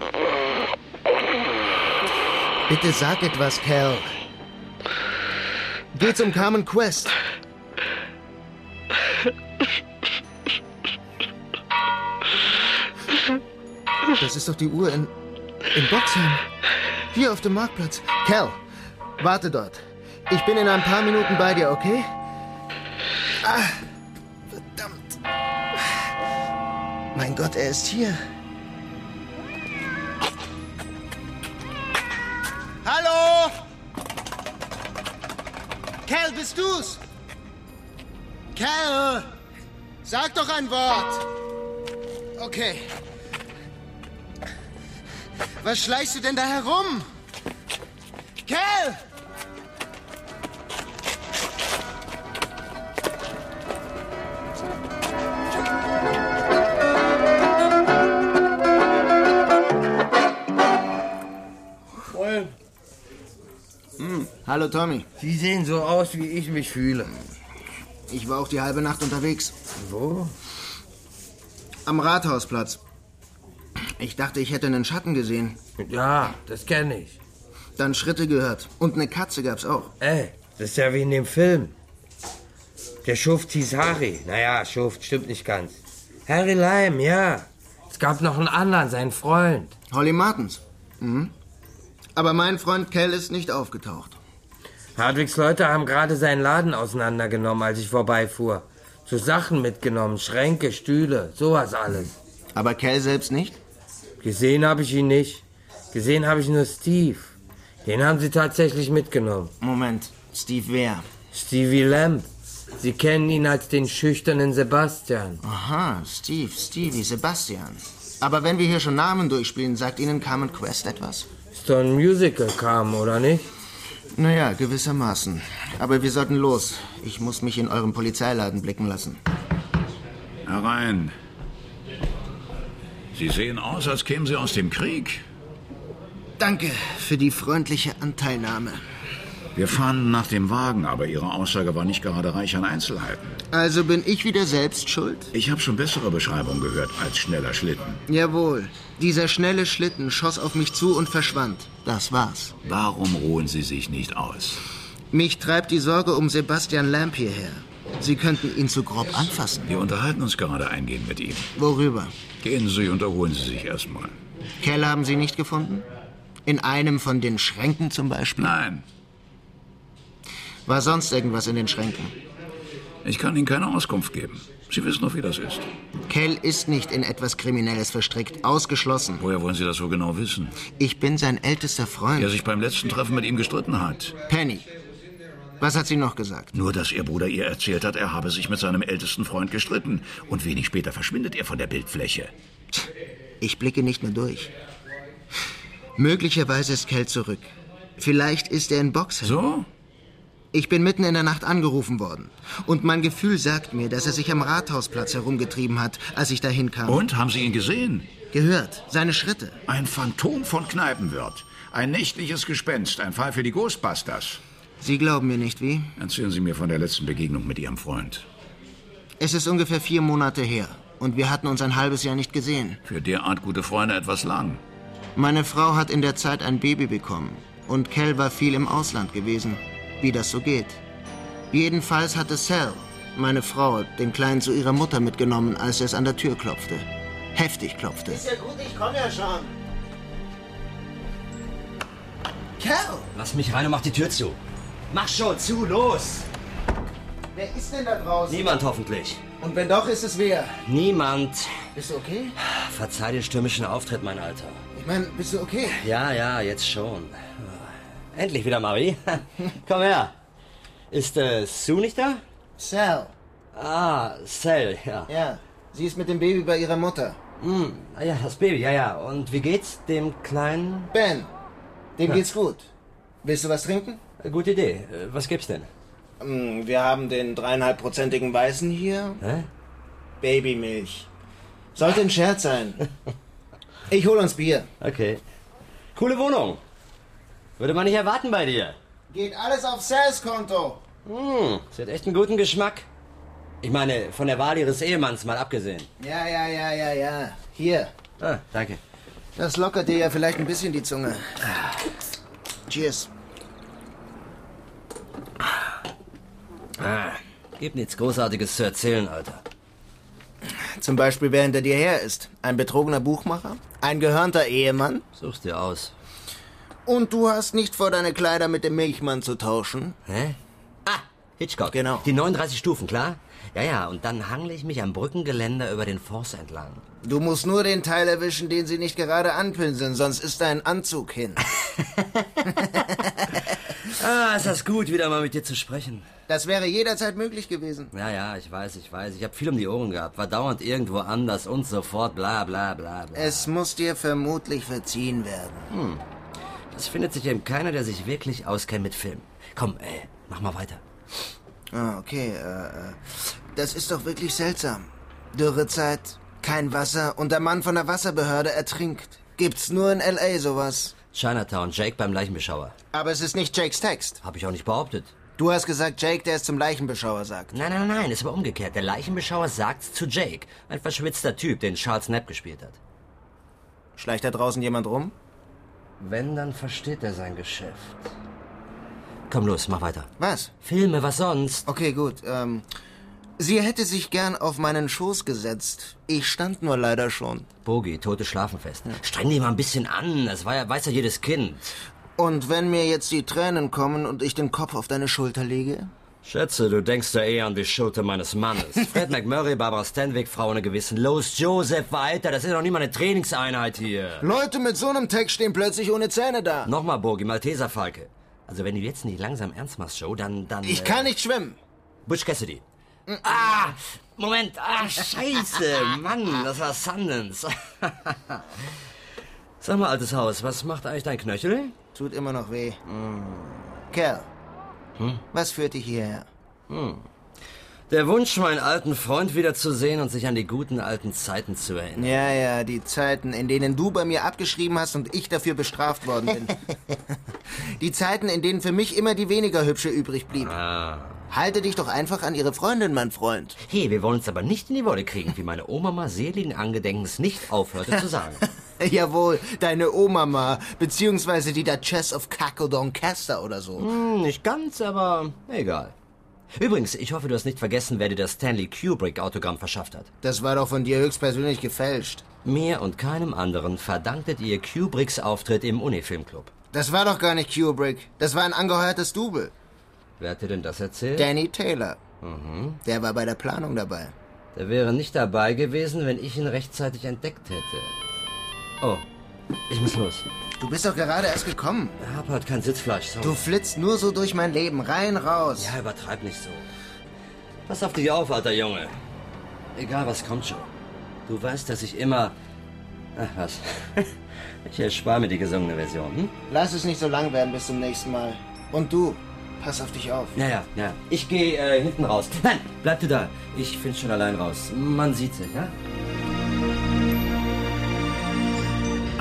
Speaker 4: Bitte sag etwas, Cal. Geht's um Carmen Quest? Das ist doch die Uhr in Boxheim. Hier auf dem Marktplatz. Cal, warte dort. Ich bin in ein paar Minuten bei dir, okay? Verdammt. Mein Gott, er ist hier. Hallo? Cal, bist du's? Cal, sag doch ein Wort. Okay. Was schleichst du denn da herum? Cal! Hallo Tommy.
Speaker 1: Sie sehen so aus, wie ich mich fühle.
Speaker 4: Ich war auch die halbe Nacht unterwegs.
Speaker 1: Wo?
Speaker 4: Am Rathausplatz. Ich dachte, ich hätte einen Schatten gesehen.
Speaker 1: Ja, das kenne ich.
Speaker 4: Dann Schritte gehört. Und eine Katze gab's auch.
Speaker 1: Ey, das ist ja wie in dem Film. Der Schuft hieß Harry. Naja, Schuft, stimmt nicht ganz. Harry Lime, ja. Es gab noch einen anderen, seinen Freund.
Speaker 4: Holly Martins. Mhm. Aber mein Freund Cal ist nicht aufgetaucht.
Speaker 1: Hardwicks Leute haben gerade seinen Laden auseinandergenommen, als ich vorbeifuhr. So Sachen mitgenommen, Schränke, Stühle, sowas alles.
Speaker 4: Aber Cal selbst nicht?
Speaker 1: Gesehen habe ich ihn nicht. Gesehen habe ich nur Steve. Den haben sie tatsächlich mitgenommen.
Speaker 4: Moment, Steve wer?
Speaker 1: Stevie Lamb. Sie kennen ihn als den schüchternen Sebastian.
Speaker 4: Aha, Stevie, Sebastian. Aber wenn wir hier schon Namen durchspielen, sagt Ihnen Carmen Quest etwas?
Speaker 1: Ist doch ein Musical kam, oder nicht?
Speaker 4: Naja, gewissermaßen. Aber wir sollten los. Ich muss mich in eurem Polizeiladen blicken lassen.
Speaker 7: Herein. Sie sehen aus, als kämen Sie aus dem Krieg.
Speaker 4: Danke für die freundliche Anteilnahme.
Speaker 7: Wir fahnden nach dem Wagen, aber Ihre Aussage war nicht gerade reich an Einzelheiten.
Speaker 4: Also bin ich wieder selbst schuld?
Speaker 7: Ich habe schon bessere Beschreibungen gehört als schneller Schlitten.
Speaker 4: Jawohl. Dieser schnelle Schlitten schoss auf mich zu und verschwand. Das war's.
Speaker 7: Warum ruhen Sie sich nicht aus?
Speaker 4: Mich treibt die Sorge um Sebastian Lamb hierher. Sie könnten ihn zu grob anfassen.
Speaker 7: Wir unterhalten uns gerade eingehend mit ihm.
Speaker 4: Worüber?
Speaker 7: Gehen Sie und erholen Sie sich erstmal.
Speaker 4: Cal haben Sie nicht gefunden? In einem von den Schränken zum Beispiel?
Speaker 7: Nein.
Speaker 4: War sonst irgendwas in den Schränken?
Speaker 7: Ich kann Ihnen keine Auskunft geben. Sie wissen doch, wie das ist.
Speaker 4: Cal ist nicht in etwas Kriminelles verstrickt. Ausgeschlossen.
Speaker 7: Woher wollen Sie das so genau wissen?
Speaker 4: Ich bin sein ältester Freund.
Speaker 7: Der sich beim letzten Treffen mit ihm gestritten hat.
Speaker 4: Penny. Was hat sie noch gesagt?
Speaker 7: Nur, dass Ihr Bruder ihr erzählt hat, er habe sich mit seinem ältesten Freund gestritten. Und wenig später verschwindet er von der Bildfläche.
Speaker 4: Ich blicke nicht mehr durch. Möglicherweise ist Cal zurück. Vielleicht ist er in Boxheim.
Speaker 7: So?
Speaker 4: Ich bin mitten in der Nacht angerufen worden. Und mein Gefühl sagt mir, dass er sich am Rathausplatz herumgetrieben hat, als ich dahin kam.
Speaker 7: Und? Haben Sie ihn gesehen?
Speaker 4: Gehört. Seine Schritte.
Speaker 7: Ein Phantom von Kneipenwirt. Ein nächtliches Gespenst, ein Fall für die Ghostbusters.
Speaker 4: Sie glauben mir nicht, wie?
Speaker 7: Erzählen Sie mir von der letzten Begegnung mit Ihrem Freund.
Speaker 4: Es ist ungefähr 4 Monate her. Und wir hatten uns ein halbes Jahr nicht gesehen.
Speaker 7: Für derart gute Freunde etwas lang.
Speaker 4: Meine Frau hat in der Zeit ein Baby bekommen. Und Cal war viel im Ausland gewesen. Wie das so geht. Jedenfalls hatte Sal, meine Frau, den Kleinen zu ihrer Mutter mitgenommen, als es an der Tür klopfte. Heftig klopfte.
Speaker 12: Ist ja gut, ich komme ja schon.
Speaker 4: Cal!
Speaker 13: Lass mich rein und mach die Tür zu. Mach schon zu, los!
Speaker 4: Wer ist denn da draußen?
Speaker 13: Niemand hoffentlich.
Speaker 4: Und wenn doch, ist es wer?
Speaker 13: Niemand.
Speaker 4: Bist du okay?
Speaker 13: Verzeih den stürmischen Auftritt, mein Alter.
Speaker 4: Ich meine, bist du okay?
Speaker 13: Ja, jetzt schon. Endlich wieder, Marie. Komm her. Ist Sue nicht da?
Speaker 4: Sal.
Speaker 13: Ah, Sal, ja.
Speaker 4: Ja, sie ist mit dem Baby bei ihrer Mutter.
Speaker 13: Ja, das Baby, ja. Und wie geht's dem Kleinen?
Speaker 4: Ben, dem geht's gut. Willst du was trinken?
Speaker 13: Gute Idee. Was gibt's denn?
Speaker 4: Wir haben den 3,5%igen Weißen hier.
Speaker 13: Hä?
Speaker 4: Babymilch. Sollte ein Scherz sein. Ich hol uns Bier.
Speaker 13: Okay. Coole Wohnung. Würde man nicht erwarten bei dir.
Speaker 4: Geht alles auf Sals Konto.
Speaker 13: Sie hat echt einen guten Geschmack. Ich meine, von der Wahl ihres Ehemanns mal abgesehen.
Speaker 4: Ja. Hier.
Speaker 13: Ah, danke.
Speaker 4: Das lockert dir ja vielleicht ein bisschen die Zunge. Cheers.
Speaker 13: Gibt nichts Großartiges zu erzählen, Alter.
Speaker 4: Zum Beispiel, wer hinter dir her ist. Ein betrogener Buchmacher? Ein gehörnter Ehemann?
Speaker 13: Such's dir aus.
Speaker 4: Und du hast nicht vor, deine Kleider mit dem Milchmann zu tauschen?
Speaker 13: Hä? Ah, Hitchcock.
Speaker 4: Genau.
Speaker 13: Die 39 Stufen, klar? Ja, und dann hangle ich mich am Brückengeländer über den Forst entlang.
Speaker 4: Du musst nur den Teil erwischen, den sie nicht gerade anpinseln, sonst ist dein Anzug hin.
Speaker 13: Ist das gut, wieder mal mit dir zu sprechen.
Speaker 4: Das wäre jederzeit möglich gewesen.
Speaker 13: Ja, ich weiß. Ich habe viel um die Ohren gehabt, war dauernd irgendwo anders und so fort, bla.
Speaker 4: Es muss dir vermutlich verziehen werden.
Speaker 13: Das findet sich eben keiner, der sich wirklich auskennt mit Film. Komm, mach mal weiter.
Speaker 4: Okay, das ist doch wirklich seltsam. Dürrezeit, kein Wasser und der Mann von der Wasserbehörde ertrinkt. Gibt's nur in L.A. sowas.
Speaker 13: Chinatown, Jake beim Leichenbeschauer.
Speaker 4: Aber es ist nicht Jakes Text.
Speaker 13: Hab ich auch nicht behauptet.
Speaker 4: Du hast gesagt, Jake, der es zum Leichenbeschauer sagt.
Speaker 13: Nein, ist aber umgekehrt. Der Leichenbeschauer sagt's zu Jake. Ein verschwitzter Typ, den Charles Knapp gespielt hat.
Speaker 4: Schleicht da draußen jemand rum?
Speaker 13: Wenn, dann versteht er sein Geschäft. Komm los, mach weiter.
Speaker 4: Was?
Speaker 13: Filme, was sonst?
Speaker 4: Okay, gut. Sie hätte sich gern auf meinen Schoß gesetzt. Ich stand nur leider schon.
Speaker 13: Bogi, Tote schlafen fest. Ja. Streng dich mal ein bisschen an. Das weiß ja jedes Kind.
Speaker 4: Und wenn mir jetzt die Tränen kommen und ich den Kopf auf deine Schulter lege?
Speaker 13: Schätze, du denkst ja eher an die Schulter meines Mannes. Fred McMurray, Barbara Stanwyck, Frau ohne Gewissen. Los, Joseph, weiter. Das ist doch nicht mal eine Trainingseinheit hier.
Speaker 4: Leute mit so einem Text stehen plötzlich ohne Zähne da.
Speaker 13: Nochmal, Bogi, Malteser Falke. Also wenn du jetzt nicht langsam ernst machst, Joe, dann...
Speaker 4: Ich kann nicht schwimmen.
Speaker 13: Butch Cassidy. Moment. Scheiße. Mann, das war Sundance. Sag mal, altes Haus, was macht eigentlich dein Knöchel?
Speaker 4: Tut immer noch weh. Kerl, was führt dich hierher?
Speaker 13: Der Wunsch, meinen alten Freund wiederzusehen und sich an die guten alten Zeiten zu erinnern.
Speaker 4: Ja, die Zeiten, in denen du bei mir abgeschrieben hast und ich dafür bestraft worden bin. Die Zeiten, in denen für mich immer die weniger hübsche übrig blieb. Halte dich doch einfach an ihre Freundin, mein Freund.
Speaker 13: Hey, wir wollen uns aber nicht in die Wolle kriegen, wie meine Oma seligen Angedenkens nicht aufhörte zu sagen.
Speaker 4: Jawohl, deine Oma, beziehungsweise die Duchess of Cackle-Doncaster oder so.
Speaker 13: Nicht ganz, aber egal. Übrigens, ich hoffe, du hast nicht vergessen, wer dir das Stanley Kubrick-Autogramm verschafft hat.
Speaker 4: Das war doch von dir höchstpersönlich gefälscht.
Speaker 13: Mir und keinem anderen verdanktet ihr Kubricks Auftritt im Uni-Filmclub.
Speaker 4: Das war doch gar nicht Kubrick. Das war ein angeheuertes Double.
Speaker 13: Wer hat dir denn das erzählt?
Speaker 4: Danny Taylor. Der war bei der Planung dabei.
Speaker 13: Der wäre nicht dabei gewesen, wenn ich ihn rechtzeitig entdeckt hätte. Oh, ich muss los.
Speaker 4: Du bist doch gerade erst gekommen.
Speaker 13: Ich hab halt kein Sitzfleisch, sorry.
Speaker 4: Du flitzt nur so durch mein Leben, rein, raus.
Speaker 13: Ja, übertreib nicht so. Pass auf dich auf, alter Junge. Egal, was kommt schon. Du weißt, dass ich immer... Ach, was? Ich erspare mir die gesungene Version,
Speaker 4: Lass es nicht so lang werden bis zum nächsten Mal. Und du, pass auf dich auf.
Speaker 13: Ja. Ich gehe hinten raus. Nein, bleib du da. Ich finde schon allein raus. Man sieht sich, ja?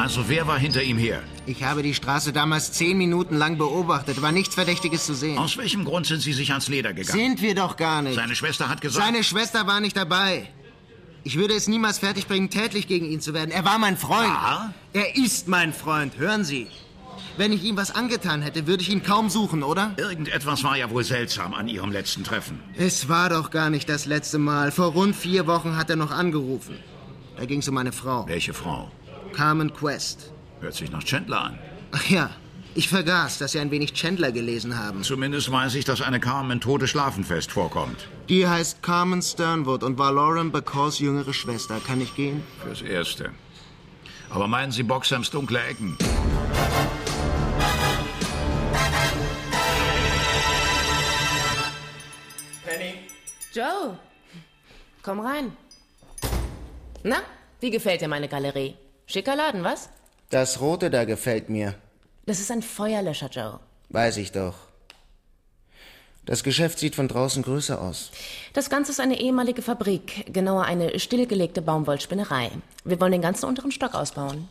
Speaker 7: Also wer war hinter ihm her?
Speaker 4: Ich habe die Straße damals 10 Minuten lang beobachtet. War nichts Verdächtiges zu sehen.
Speaker 7: Aus welchem Grund sind Sie sich ans Leder gegangen?
Speaker 4: Sind wir doch gar nicht.
Speaker 7: Seine Schwester hat gesagt...
Speaker 4: Seine Schwester war nicht dabei. Ich würde es niemals fertigbringen, tätlich gegen ihn zu werden. Er war mein Freund.
Speaker 7: Ja?
Speaker 4: Er ist mein Freund, hören Sie. Wenn ich ihm was angetan hätte, würde ich ihn kaum suchen, oder?
Speaker 7: Irgendetwas war ja wohl seltsam an Ihrem letzten Treffen.
Speaker 4: Es war doch gar nicht das letzte Mal. Vor rund 4 Wochen hat er noch angerufen. Da ging es um eine Frau.
Speaker 7: Welche Frau?
Speaker 4: Carmen Quest.
Speaker 7: Hört sich nach Chandler an.
Speaker 4: Ach ja, ich vergaß, dass Sie ein wenig Chandler gelesen haben.
Speaker 7: Zumindest weiß ich, dass eine Carmen Tode Schlafenfest vorkommt.
Speaker 4: Die heißt Carmen Sternwood und war Lauren Bacalls jüngere Schwester. Kann ich gehen?
Speaker 7: Fürs Erste. Aber meinen Sie Boxhams dunkle Ecken?
Speaker 6: Penny. Joe, komm rein. Na, wie gefällt dir meine Galerie? Schicker Laden, was?
Speaker 4: Das Rote da gefällt mir.
Speaker 6: Das ist ein Feuerlöscher, Joe.
Speaker 4: Weiß ich doch. Das Geschäft sieht von draußen größer aus.
Speaker 6: Das Ganze ist eine ehemalige Fabrik, genauer eine stillgelegte Baumwollspinnerei. Wir wollen den ganzen unteren Stock ausbauen.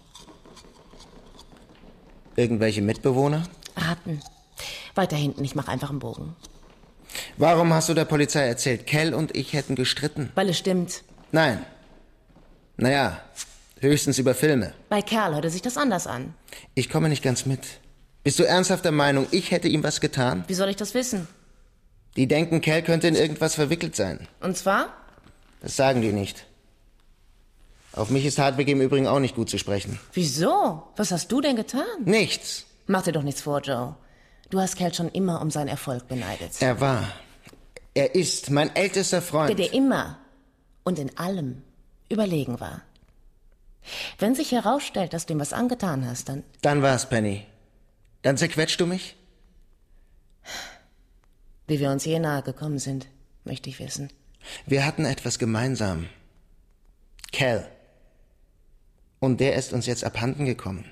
Speaker 4: Irgendwelche Mitbewohner?
Speaker 6: Raten. Weiter hinten, ich mache einfach einen Bogen.
Speaker 4: Warum hast du der Polizei erzählt, Cal und ich hätten gestritten?
Speaker 6: Weil es stimmt.
Speaker 4: Nein. Naja, höchstens über Filme.
Speaker 6: Bei Cal hörte sich das anders an.
Speaker 4: Ich komme nicht ganz mit. Bist du ernsthaft der Meinung, ich hätte ihm was getan?
Speaker 6: Wie soll ich das wissen?
Speaker 4: Die denken, Cal könnte in irgendwas verwickelt sein.
Speaker 6: Und zwar?
Speaker 4: Das sagen die nicht. Auf mich ist Hardwick im Übrigen auch nicht gut zu sprechen.
Speaker 6: Wieso? Was hast du denn getan?
Speaker 4: Nichts.
Speaker 6: Mach dir doch nichts vor, Joe. Du hast Cal schon immer um seinen Erfolg beneidet.
Speaker 4: Er ist mein ältester Freund.
Speaker 6: Der dir immer und in allem überlegen war. Wenn sich herausstellt, dass du ihm was angetan hast, dann...
Speaker 4: Dann war's, Penny. Dann zerquetschst du mich?
Speaker 6: Wie wir uns je nahe gekommen sind, möchte ich wissen.
Speaker 4: Wir hatten etwas gemeinsam. Cal. Und der ist uns jetzt abhanden gekommen.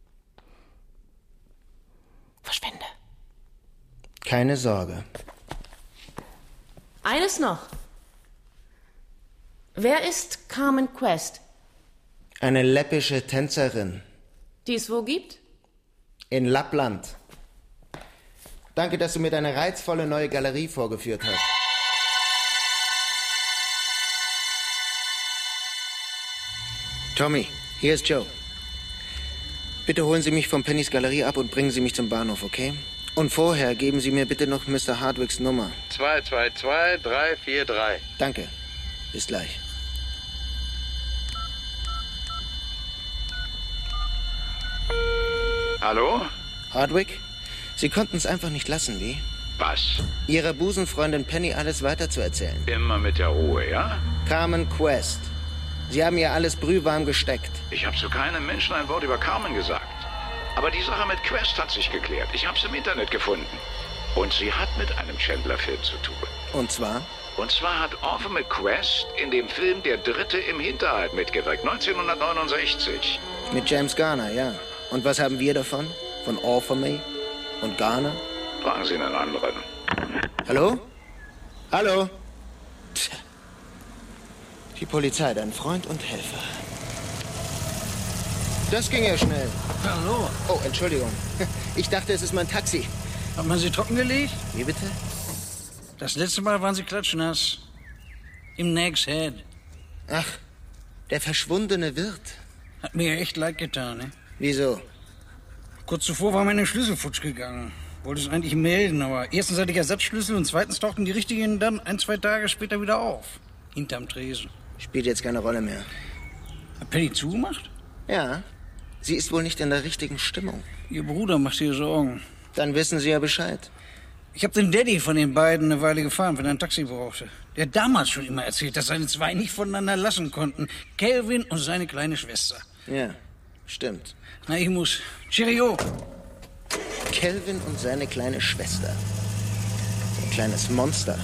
Speaker 6: Verschwinde.
Speaker 4: Keine Sorge.
Speaker 6: Eines noch. Wer ist Carmen Quest?
Speaker 4: Eine läppische Tänzerin.
Speaker 6: Die es wo gibt?
Speaker 4: In Lappland. Danke, dass du mir deine reizvolle neue Galerie vorgeführt hast. Tommy, hier ist Joe. Bitte holen Sie mich von Pennys Galerie ab und bringen Sie mich zum Bahnhof, okay? Und vorher geben Sie mir bitte noch Mr. Hardwicks Nummer.
Speaker 1: 222-343.
Speaker 4: Danke. Bis gleich.
Speaker 7: Hallo?
Speaker 4: Hardwick? Sie konnten es einfach nicht lassen, wie?
Speaker 7: Was?
Speaker 4: Ihrer Busenfreundin Penny alles weiterzuerzählen.
Speaker 7: Immer mit der Ruhe, ja?
Speaker 4: Carmen Quest. Sie haben ihr alles brühwarm gesteckt.
Speaker 7: Ich habe zu keinem Menschen ein Wort über Carmen gesagt. Aber die Sache mit Quest hat sich geklärt. Ich habe es im Internet gefunden. Und sie hat mit einem Chandler-Film zu tun.
Speaker 4: Und zwar?
Speaker 7: Und zwar hat Arthur McQuest in dem Film Der Dritte im Hinterhalt mitgewirkt, 1969.
Speaker 4: Mit James Garner, ja. Und was haben wir davon? Von Arthur May und Garner?
Speaker 7: Fragen Sie einen anderen.
Speaker 4: Hallo? Hallo? Tja. Die Polizei, dein Freund und Helfer. Das ging ja schnell.
Speaker 10: Hallo.
Speaker 4: Oh, Entschuldigung. Ich dachte, es ist mein Taxi.
Speaker 10: Hat man Sie trockengelegt?
Speaker 4: Wie bitte?
Speaker 10: Das letzte Mal waren Sie klatschnass. Im Nags Head.
Speaker 4: Ach, der verschwundene Wirt.
Speaker 10: Hat mir ja echt leid getan, ne?
Speaker 4: Wieso?
Speaker 10: Kurz zuvor war meine Schlüssel futsch gegangen. Wollte es eigentlich melden, aber erstens hatte ich Ersatzschlüssel und zweitens tauchten die richtigen dann 1-2 Tage später wieder auf. Hinterm Tresen.
Speaker 4: Spielt jetzt keine Rolle mehr.
Speaker 10: Hat Penny zugemacht?
Speaker 4: Ja. Sie ist wohl nicht in der richtigen Stimmung.
Speaker 10: Ihr Bruder macht ihr Sorgen.
Speaker 4: Dann wissen Sie ja Bescheid.
Speaker 10: Ich habe den Daddy von den beiden eine Weile gefahren, wenn er ein Taxi brauchte. Der hat damals schon immer erzählt, dass seine zwei nicht voneinander lassen konnten. Calvin und seine kleine Schwester.
Speaker 4: Ja, stimmt.
Speaker 10: Na, ich muss. Cheerio.
Speaker 4: Calvin und seine kleine Schwester. Ein kleines Monster.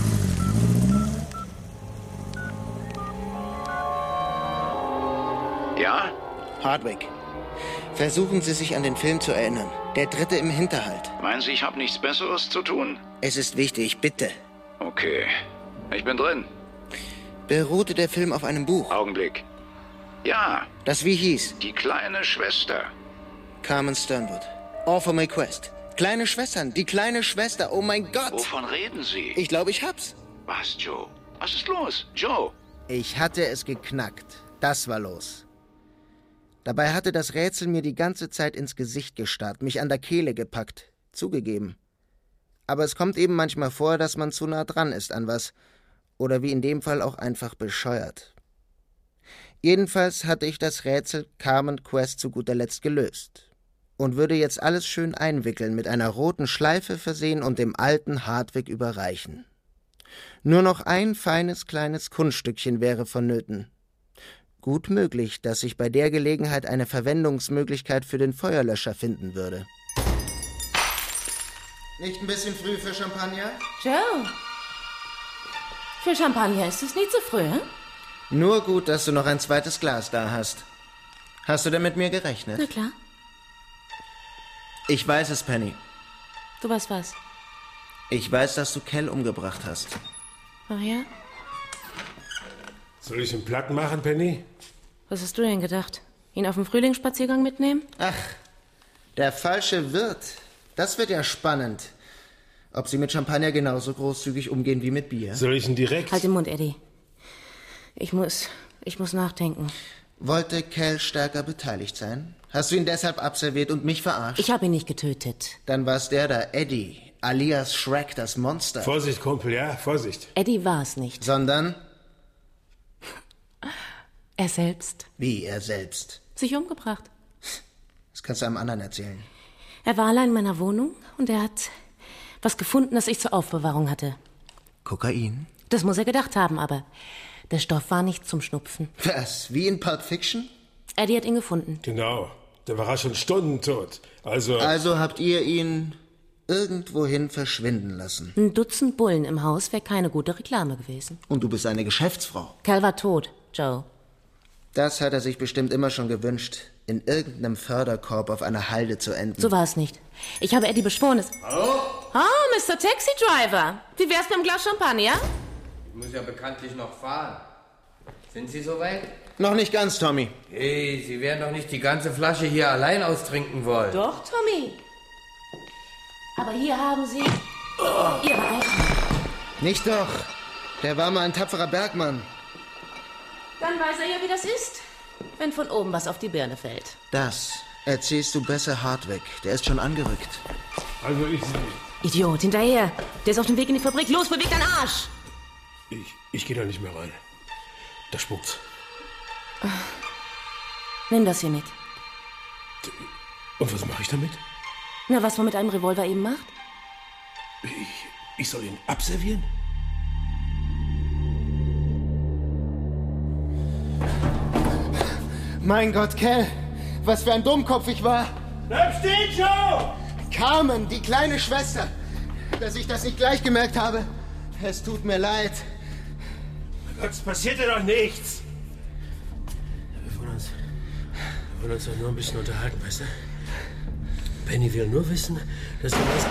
Speaker 7: Ja?
Speaker 4: Hardwick. Versuchen Sie sich an den Film zu erinnern. Der Dritte im Hinterhalt.
Speaker 7: Meinen Sie, ich habe nichts Besseres zu tun?
Speaker 4: Es ist wichtig, bitte.
Speaker 7: Okay. Ich bin drin.
Speaker 4: Beruhte der Film auf einem Buch?
Speaker 7: Augenblick. Ja.
Speaker 4: Das wie hieß?
Speaker 7: Die kleine Schwester.
Speaker 4: Carmen Sternwood. All for my quest. Kleine Schwestern, die kleine Schwester, oh mein Gott.
Speaker 7: Wovon reden Sie?
Speaker 4: Ich glaube, ich hab's.
Speaker 7: Was, Joe? Was ist los? Joe?
Speaker 4: Ich hatte es geknackt. Das war los. Dabei hatte das Rätsel mir die ganze Zeit ins Gesicht gestarrt, mich an der Kehle gepackt. Zugegeben. Aber es kommt eben manchmal vor, dass man zu nah dran ist an was. Oder wie in dem Fall auch einfach bescheuert. Jedenfalls hatte ich das Rätsel Carmen Quest zu guter Letzt gelöst. Und würde jetzt alles schön einwickeln, mit einer roten Schleife versehen und dem alten Hardwick überreichen. Nur noch ein feines kleines Kunststückchen wäre vonnöten. Gut möglich, dass sich bei der Gelegenheit eine Verwendungsmöglichkeit für den Feuerlöscher finden würde. Nicht ein bisschen früh für Champagner?
Speaker 6: Joe, für Champagner ist es nie zu früh, hm?
Speaker 4: Nur gut, dass du noch ein zweites Glas da hast. Hast du denn mit mir gerechnet?
Speaker 6: Na klar.
Speaker 4: Ich weiß es, Penny.
Speaker 6: Du weißt was?
Speaker 4: Ich weiß, dass du Kel umgebracht hast.
Speaker 6: Ach ja?
Speaker 9: Soll ich einen Platten machen, Penny?
Speaker 6: Was hast du denn gedacht? Ihn auf den Frühlingsspaziergang mitnehmen?
Speaker 4: Ach, der falsche Wirt. Das wird ja spannend. Ob sie mit Champagner genauso großzügig umgehen wie mit Bier.
Speaker 9: Soll ich ihn direkt?
Speaker 6: Halt den Mund, Eddie. Ich muss nachdenken.
Speaker 4: Wollte Kel stärker beteiligt sein? Hast du ihn deshalb abserviert und mich verarscht?
Speaker 6: Ich habe ihn nicht getötet.
Speaker 4: Dann war es der da, Eddie, alias Shrek, das Monster.
Speaker 9: Vorsicht, Kumpel, ja, Vorsicht.
Speaker 6: Eddie war es nicht.
Speaker 4: Sondern?
Speaker 6: Er selbst.
Speaker 4: Wie er selbst?
Speaker 6: Sich umgebracht.
Speaker 4: Das kannst du einem anderen erzählen.
Speaker 6: Er war allein in meiner Wohnung und er hat was gefunden, das ich zur Aufbewahrung hatte.
Speaker 4: Kokain?
Speaker 6: Das muss er gedacht haben, aber der Stoff war nicht zum Schnupfen.
Speaker 4: Was? Wie in Pulp Fiction?
Speaker 6: Eddie hat ihn gefunden.
Speaker 9: Genau. Da war er schon Stunden tot. Also
Speaker 4: habt ihr ihn irgendwohin verschwinden lassen?
Speaker 6: Ein Dutzend Bullen im Haus wäre keine gute Reklame gewesen.
Speaker 4: Und du bist eine Geschäftsfrau.
Speaker 6: Cal war tot, Joe.
Speaker 4: Das hat er sich bestimmt immer schon gewünscht, in irgendeinem Förderkorb auf einer Halde zu enden.
Speaker 6: So war es nicht. Ich habe Eddie beschworen, es...
Speaker 1: Hallo?
Speaker 6: Oh, Mr. Taxi Driver. Wie wär's beim Glas Champagner?
Speaker 1: Ich muss ja bekanntlich noch fahren. Sind Sie soweit?
Speaker 4: Noch nicht ganz, Tommy.
Speaker 1: Hey, Sie werden doch nicht die ganze Flasche hier allein austrinken wollen.
Speaker 6: Doch, Tommy. Aber hier haben Sie Ihre eigene.
Speaker 4: Nicht doch. Der war mal ein tapferer Bergmann.
Speaker 6: Dann weiß er ja, wie das ist, wenn von oben was auf die Birne fällt.
Speaker 4: Das erzählst du besser Hardwick. Der ist schon angerückt.
Speaker 9: Also
Speaker 6: Idiot, hinterher. Der ist auf dem Weg in die Fabrik. Los, beweg deinen Arsch.
Speaker 9: Ich gehe da nicht mehr rein. Da spukt's.
Speaker 6: Nimm das hier mit.
Speaker 9: Und was mache ich damit?
Speaker 6: Na, was man mit einem Revolver eben macht?
Speaker 9: Ich soll ihn abservieren?
Speaker 4: Mein Gott, Cal, was für ein Dummkopf ich war.
Speaker 9: Bleib stehen, Joe!
Speaker 4: Carmen, die kleine Schwester. Dass ich das nicht gleich gemerkt habe. Es tut mir leid.
Speaker 9: Mein Gott, es passierte doch nichts. Wir wollen uns doch nur ein bisschen unterhalten, weißt du? Penny will nur wissen, dass du was...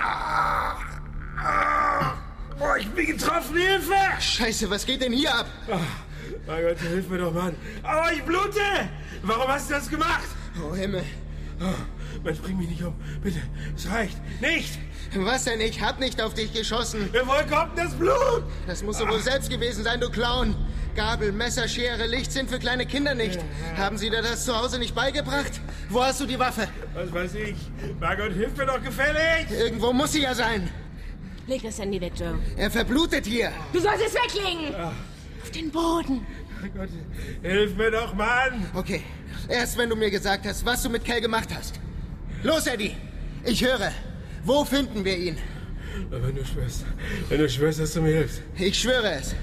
Speaker 9: Oh, ich bin getroffen, Hilfe!
Speaker 4: Scheiße, was geht denn hier ab?
Speaker 9: Oh, mein Gott, hilf mir doch, Mann. Aua, ich blute! Warum hast du das gemacht?
Speaker 4: Oh, Himmel.
Speaker 9: Oh, Mensch, bring mich nicht um. Bitte, es reicht. Nicht!
Speaker 4: Was denn? Ich hab nicht auf dich geschossen.
Speaker 9: Woher kommt das Blut?
Speaker 4: Das musst du wohl selbst gewesen sein, du Clown. Gabel, Messer, Schere, Licht sind für kleine Kinder nicht. Haben sie dir das zu Hause nicht beigebracht? Wo hast du die Waffe?
Speaker 9: Was weiß ich. Mein Gott, hilf mir doch gefällig!
Speaker 4: Irgendwo muss sie ja sein.
Speaker 6: Leg das Handy weg, Joe.
Speaker 4: Er verblutet hier.
Speaker 6: Du sollst es weglegen. Auf den Boden.
Speaker 9: Mein Gott, hilf mir doch, Mann!
Speaker 4: Okay, erst wenn du mir gesagt hast, was du mit Cal gemacht hast. Los, Eddie, ich höre. Wo finden wir ihn?
Speaker 9: Wenn du schwörst, dass du mir hilfst.
Speaker 4: Ich schwöre es.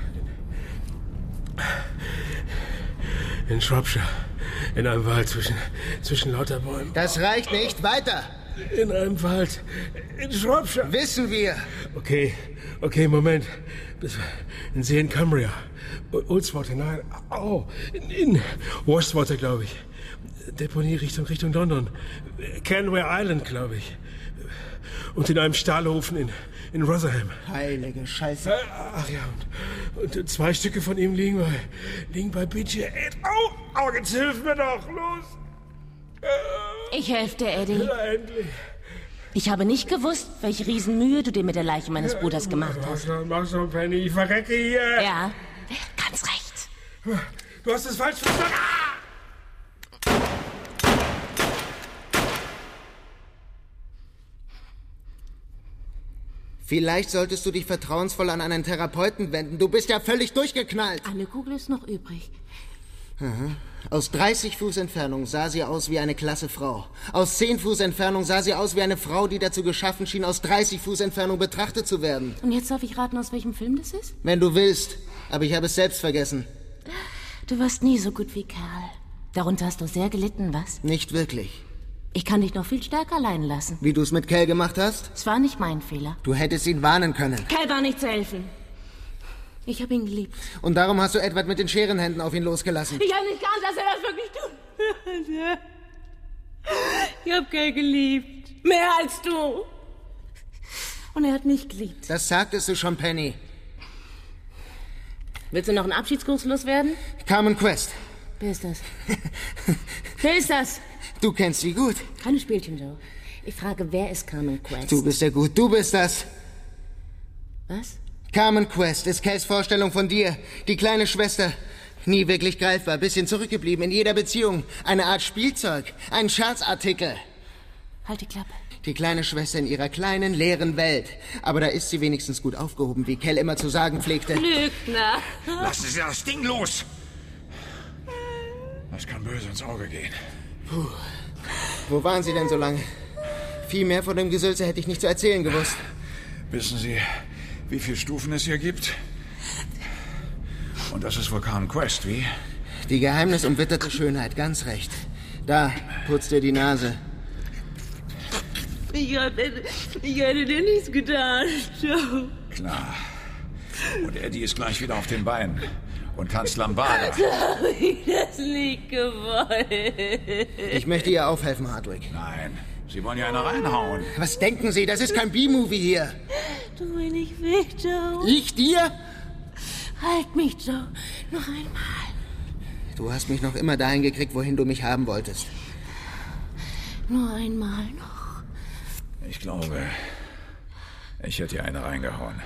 Speaker 9: In Shropshire. In einem Wald zwischen lauter Bäumen.
Speaker 4: Das reicht nicht. Weiter.
Speaker 9: In einem Wald. In Shropshire.
Speaker 4: Wissen wir.
Speaker 9: Okay, Moment. Das war ein See in Cumbria. Ullswater, nein. Oh, in Wastwater, glaube ich. Deponie Richtung London. Canware Island, glaube ich. Und in einem Stahlofen in in Rotherham.
Speaker 4: Heilige Scheiße.
Speaker 9: Ach ja, und 2 Stücke von ihm liegen bei Beachy Head. Au, jetzt hilf mir doch, los.
Speaker 6: Ich helfe dir, Eddie.
Speaker 9: Ja, endlich.
Speaker 6: Ich habe nicht gewusst, welche Riesenmühe du dir mit der Leiche meines Bruders gemacht hast.
Speaker 9: Mach schon, Penny, ich verrecke hier.
Speaker 6: Ja, ganz recht.
Speaker 9: Du hast es falsch verstanden.
Speaker 4: Vielleicht solltest du dich vertrauensvoll an einen Therapeuten wenden. Du bist ja völlig durchgeknallt.
Speaker 6: Eine Kugel ist noch übrig.
Speaker 4: Aha. Aus 30 Fuß Entfernung sah sie aus wie eine klasse Frau. Aus 10 Fuß Entfernung sah sie aus wie eine Frau, die dazu geschaffen schien, aus 30 Fuß Entfernung betrachtet zu werden.
Speaker 6: Und jetzt darf ich raten, aus welchem Film das ist?
Speaker 4: Wenn du willst. Aber ich habe es selbst vergessen.
Speaker 6: Du warst nie so gut wie Kerl. Darunter hast du sehr gelitten, was?
Speaker 4: Nicht wirklich.
Speaker 6: Ich kann dich noch viel stärker leiden lassen.
Speaker 4: Wie du es mit Cal gemacht hast?
Speaker 6: Es war nicht mein Fehler.
Speaker 4: Du hättest ihn warnen können.
Speaker 6: Cal war nicht zu helfen. Ich habe ihn geliebt.
Speaker 4: Und darum hast du Edward mit den Scherenhänden auf ihn losgelassen.
Speaker 6: Ich habe nicht geahnt, dass er das wirklich tut. Ich habe Cal geliebt. Mehr als du. Und er hat mich geliebt.
Speaker 4: Das sagtest du schon, Penny.
Speaker 6: Willst du noch einen Abschiedsgruß loswerden?
Speaker 4: Carmen Quest.
Speaker 6: Wer ist das? Wer ist das?
Speaker 4: Du kennst sie gut.
Speaker 6: Keine Spielchen, Joe. Ich frage, wer ist Carmen Quest?
Speaker 4: Du bist ja gut. Du bist das.
Speaker 6: Was?
Speaker 4: Carmen Quest ist Cals Vorstellung von dir. Die kleine Schwester. Nie wirklich greifbar, bisschen zurückgeblieben in jeder Beziehung. Eine Art Spielzeug. Ein Scherzartikel.
Speaker 6: Halt die Klappe.
Speaker 4: Die kleine Schwester in ihrer kleinen, leeren Welt. Aber da ist sie wenigstens gut aufgehoben, wie Cal immer zu sagen pflegte.
Speaker 6: Lügner.
Speaker 7: Lassen Sie das Ding los! Das kann böse ins Auge gehen.
Speaker 4: Puh. Wo waren Sie denn so lange? Viel mehr von dem Gesülze hätte ich nicht zu erzählen gewusst.
Speaker 7: Wissen Sie, wie viele Stufen es hier gibt? Und das ist wohl Carmen Quest, wie?
Speaker 4: Die geheimnisumwitterte Schönheit, ganz recht. Da, putzt dir die Nase.
Speaker 6: Ich hätte dir nichts getan, Joe.
Speaker 7: Klar. Und Eddie ist gleich wieder auf den Beinen und tanzt Lambada.
Speaker 6: Habe ich das nicht gewollt.
Speaker 4: Ich möchte ihr aufhelfen, Hardwick.
Speaker 7: Nein, Sie wollen ja eine reinhauen.
Speaker 4: Was denken Sie? Das ist kein B-Movie hier.
Speaker 6: Tu mir nicht weh, Joe.
Speaker 4: Ich dir?
Speaker 6: Halt mich, Joe. Noch einmal.
Speaker 4: Du hast mich noch immer dahin gekriegt, wohin du mich haben wolltest.
Speaker 6: Nur einmal noch.
Speaker 7: Ich glaube, ich hätte ihr eine reingehauen.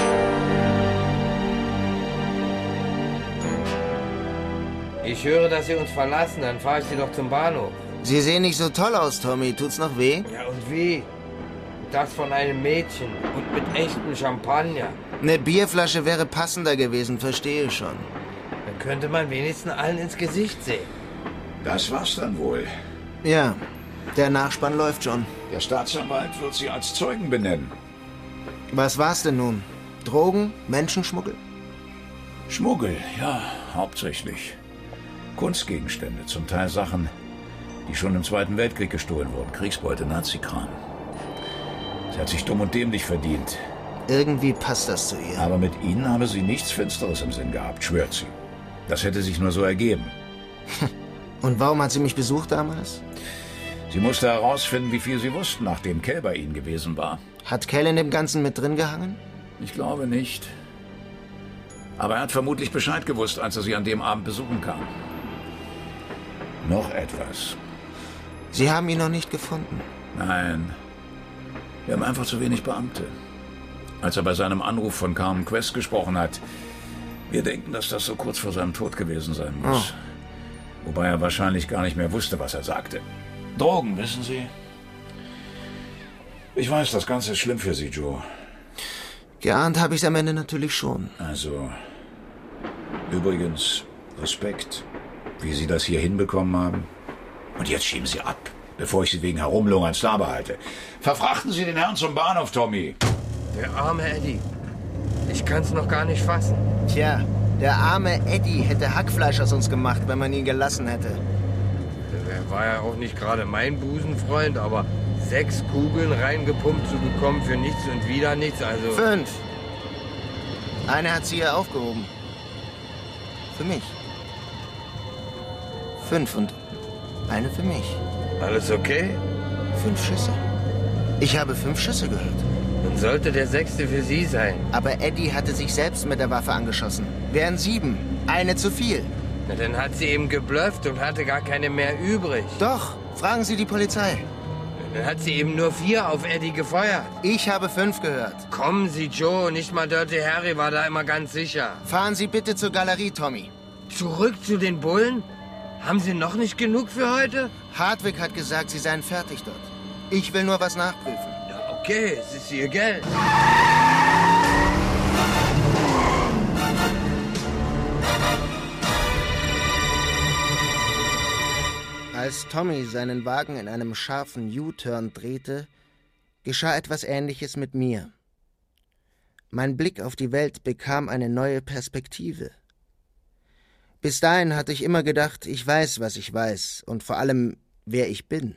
Speaker 1: Ich höre, dass Sie uns verlassen, dann fahre ich Sie doch zum Bahnhof.
Speaker 4: Sie sehen nicht so toll aus, Tommy. Tut's noch weh?
Speaker 1: Ja, und wie? Das von einem Mädchen und mit echtem Champagner.
Speaker 4: Eine Bierflasche wäre passender gewesen, verstehe schon.
Speaker 1: Dann könnte man wenigstens allen ins Gesicht sehen.
Speaker 7: Das war's dann wohl.
Speaker 4: Ja, der Nachspann läuft schon.
Speaker 7: Der Staatsanwalt wird Sie als Zeugen benennen.
Speaker 4: Was war's denn nun? Drogen? Menschenschmuggel?
Speaker 7: Schmuggel, ja, hauptsächlich. Kunstgegenstände, zum Teil Sachen, die schon im Zweiten Weltkrieg gestohlen wurden. Kriegsbeute, Nazi-Kram. Sie hat sich dumm und dämlich verdient.
Speaker 4: Irgendwie passt das zu ihr.
Speaker 7: Aber mit Ihnen habe sie nichts Finsteres im Sinn gehabt, schwört sie. Das hätte sich nur so ergeben.
Speaker 4: Und warum hat sie mich besucht damals?
Speaker 7: Sie musste herausfinden, wie viel Sie wussten, nachdem Cal bei Ihnen gewesen war.
Speaker 4: Hat Cal in dem Ganzen mit drin gehangen?
Speaker 7: Ich glaube nicht. Aber er hat vermutlich Bescheid gewusst, als er Sie an dem Abend besuchen kam. Noch etwas.
Speaker 4: Sie haben ihn noch nicht gefunden?
Speaker 7: Nein. Wir haben einfach zu wenig Beamte. Als er bei seinem Anruf von Carmen Quest gesprochen hat, wir denken, dass das so kurz vor seinem Tod gewesen sein muss. Oh. Wobei er wahrscheinlich gar nicht mehr wusste, was er sagte. Drogen, wissen Sie? Ich weiß, das Ganze ist schlimm für Sie, Joe.
Speaker 4: Geahnt habe ich es am Ende natürlich schon.
Speaker 7: Also, übrigens, Respekt, wie Sie das hier hinbekommen haben. Und jetzt schieben Sie ab, bevor ich Sie wegen Herumlungerns da behalte. Verfrachten Sie den Herrn zum Bahnhof, Tommy.
Speaker 1: Der arme Eddie. Ich kann's noch gar nicht fassen.
Speaker 4: Tja, der arme Eddie hätte Hackfleisch aus uns gemacht, wenn man ihn gelassen hätte.
Speaker 1: Er war ja auch nicht gerade mein Busenfreund, aber 6 Kugeln reingepumpt zu bekommen für nichts und wieder nichts, also...
Speaker 4: 5. Eine hat sie ja aufgehoben. Für mich. 5 und eine für mich.
Speaker 1: Alles okay?
Speaker 4: 5 Schüsse. Ich habe 5 Schüsse gehört.
Speaker 1: Dann sollte der 6. für Sie sein.
Speaker 4: Aber Eddie hatte sich selbst mit der Waffe angeschossen. Wären 7. Eine zu viel.
Speaker 1: Na, dann hat sie eben geblufft und hatte gar keine mehr übrig.
Speaker 4: Doch, fragen Sie die Polizei.
Speaker 1: Dann hat sie eben nur 4 auf Eddie gefeuert.
Speaker 4: Ich habe 5 gehört.
Speaker 1: Kommen Sie, Joe. Nicht mal Dirty Harry war da immer ganz sicher.
Speaker 4: Fahren Sie bitte zur Galerie, Tommy.
Speaker 1: Zurück zu den Bullen? Haben Sie noch nicht genug für heute?
Speaker 4: Hardwick hat gesagt, Sie seien fertig dort. Ich will nur was nachprüfen.
Speaker 1: Ja, okay, es ist Ihr Geld.
Speaker 4: Als Tommy seinen Wagen in einem scharfen U-Turn drehte, geschah etwas Ähnliches mit mir. Mein Blick auf die Welt bekam eine neue Perspektive. Bis dahin hatte ich immer gedacht, ich weiß, was ich weiß und vor allem, wer ich bin.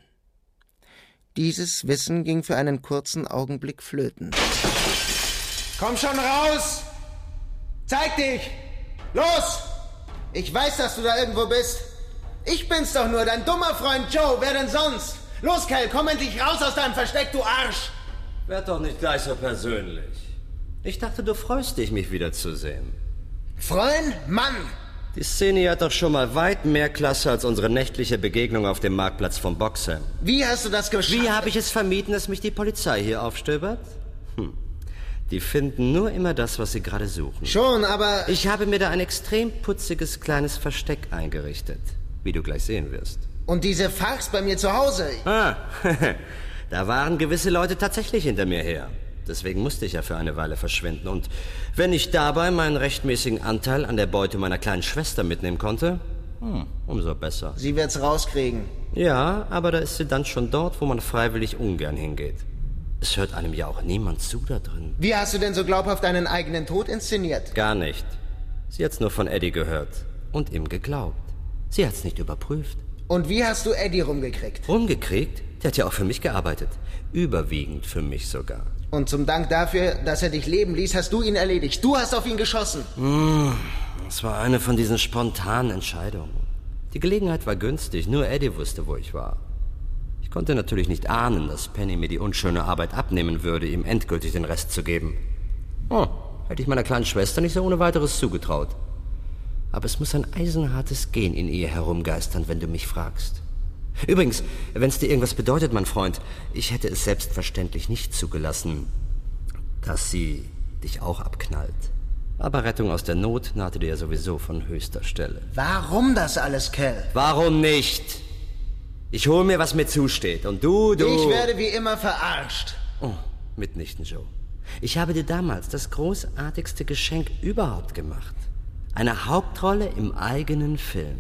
Speaker 4: Dieses Wissen ging für einen kurzen Augenblick flöten. Komm schon raus! Zeig dich! Los! Ich weiß, dass du da irgendwo bist. Ich bin's doch nur, dein dummer Freund Joe. Wer denn sonst? Los, Cal, komm endlich raus aus deinem Versteck, du Arsch!
Speaker 13: Werd doch nicht gleich so persönlich. Ich dachte, du freust dich, mich wiederzusehen.
Speaker 4: Freuen? Mann!
Speaker 13: Die Szene hat doch schon mal weit mehr Klasse als unsere nächtliche Begegnung auf dem Marktplatz von Boxham.
Speaker 4: Wie hast du das geschafft?
Speaker 13: Wie habe ich es vermieden, dass mich die Polizei hier aufstöbert? Die finden nur immer das, was sie gerade suchen.
Speaker 4: Schon, aber...
Speaker 13: Ich habe mir da ein extrem putziges kleines Versteck eingerichtet, wie du gleich sehen wirst.
Speaker 4: Und diese Farce bei mir zu Hause?
Speaker 13: Da waren gewisse Leute tatsächlich hinter mir her. Deswegen musste ich ja für eine Weile verschwinden. Und wenn ich dabei meinen rechtmäßigen Anteil an der Beute meiner kleinen Schwester mitnehmen konnte, umso besser.
Speaker 4: Sie wird's rauskriegen.
Speaker 13: Ja, aber da ist sie dann schon dort, wo man freiwillig ungern hingeht. Es hört einem ja auch niemand zu da drin.
Speaker 4: Wie hast du denn so glaubhaft deinen eigenen Tod inszeniert?
Speaker 13: Gar nicht. Sie hat's nur von Eddie gehört und ihm geglaubt. Sie hat's nicht überprüft.
Speaker 4: Und wie hast du Eddie rumgekriegt?
Speaker 13: Rumgekriegt? Der hat ja auch für mich gearbeitet. Überwiegend für mich sogar.
Speaker 4: Und zum Dank dafür, dass er dich leben ließ, hast du ihn erledigt. Du hast auf ihn geschossen.
Speaker 13: Das war eine von diesen spontanen Entscheidungen. Die Gelegenheit war günstig, nur Eddie wusste, wo ich war. Ich konnte natürlich nicht ahnen, dass Penny mir die unschöne Arbeit abnehmen würde, ihm endgültig den Rest zu geben. Hätte ich meiner kleinen Schwester nicht so ohne weiteres zugetraut. Aber es muss ein eisenhartes Gen in ihr herumgeistern, wenn du mich fragst. Übrigens, wenn es dir irgendwas bedeutet, mein Freund, ich hätte es selbstverständlich nicht zugelassen, dass sie dich auch abknallt. Aber Rettung aus der Not nahte dir ja sowieso von höchster Stelle.
Speaker 4: Warum das alles, Cal?
Speaker 13: Warum nicht? Ich hole mir, was mir zusteht. Und du...
Speaker 4: Ich werde wie immer verarscht.
Speaker 13: Mitnichten, Joe. Ich habe dir damals das großartigste Geschenk überhaupt gemacht. Eine Hauptrolle im eigenen Film.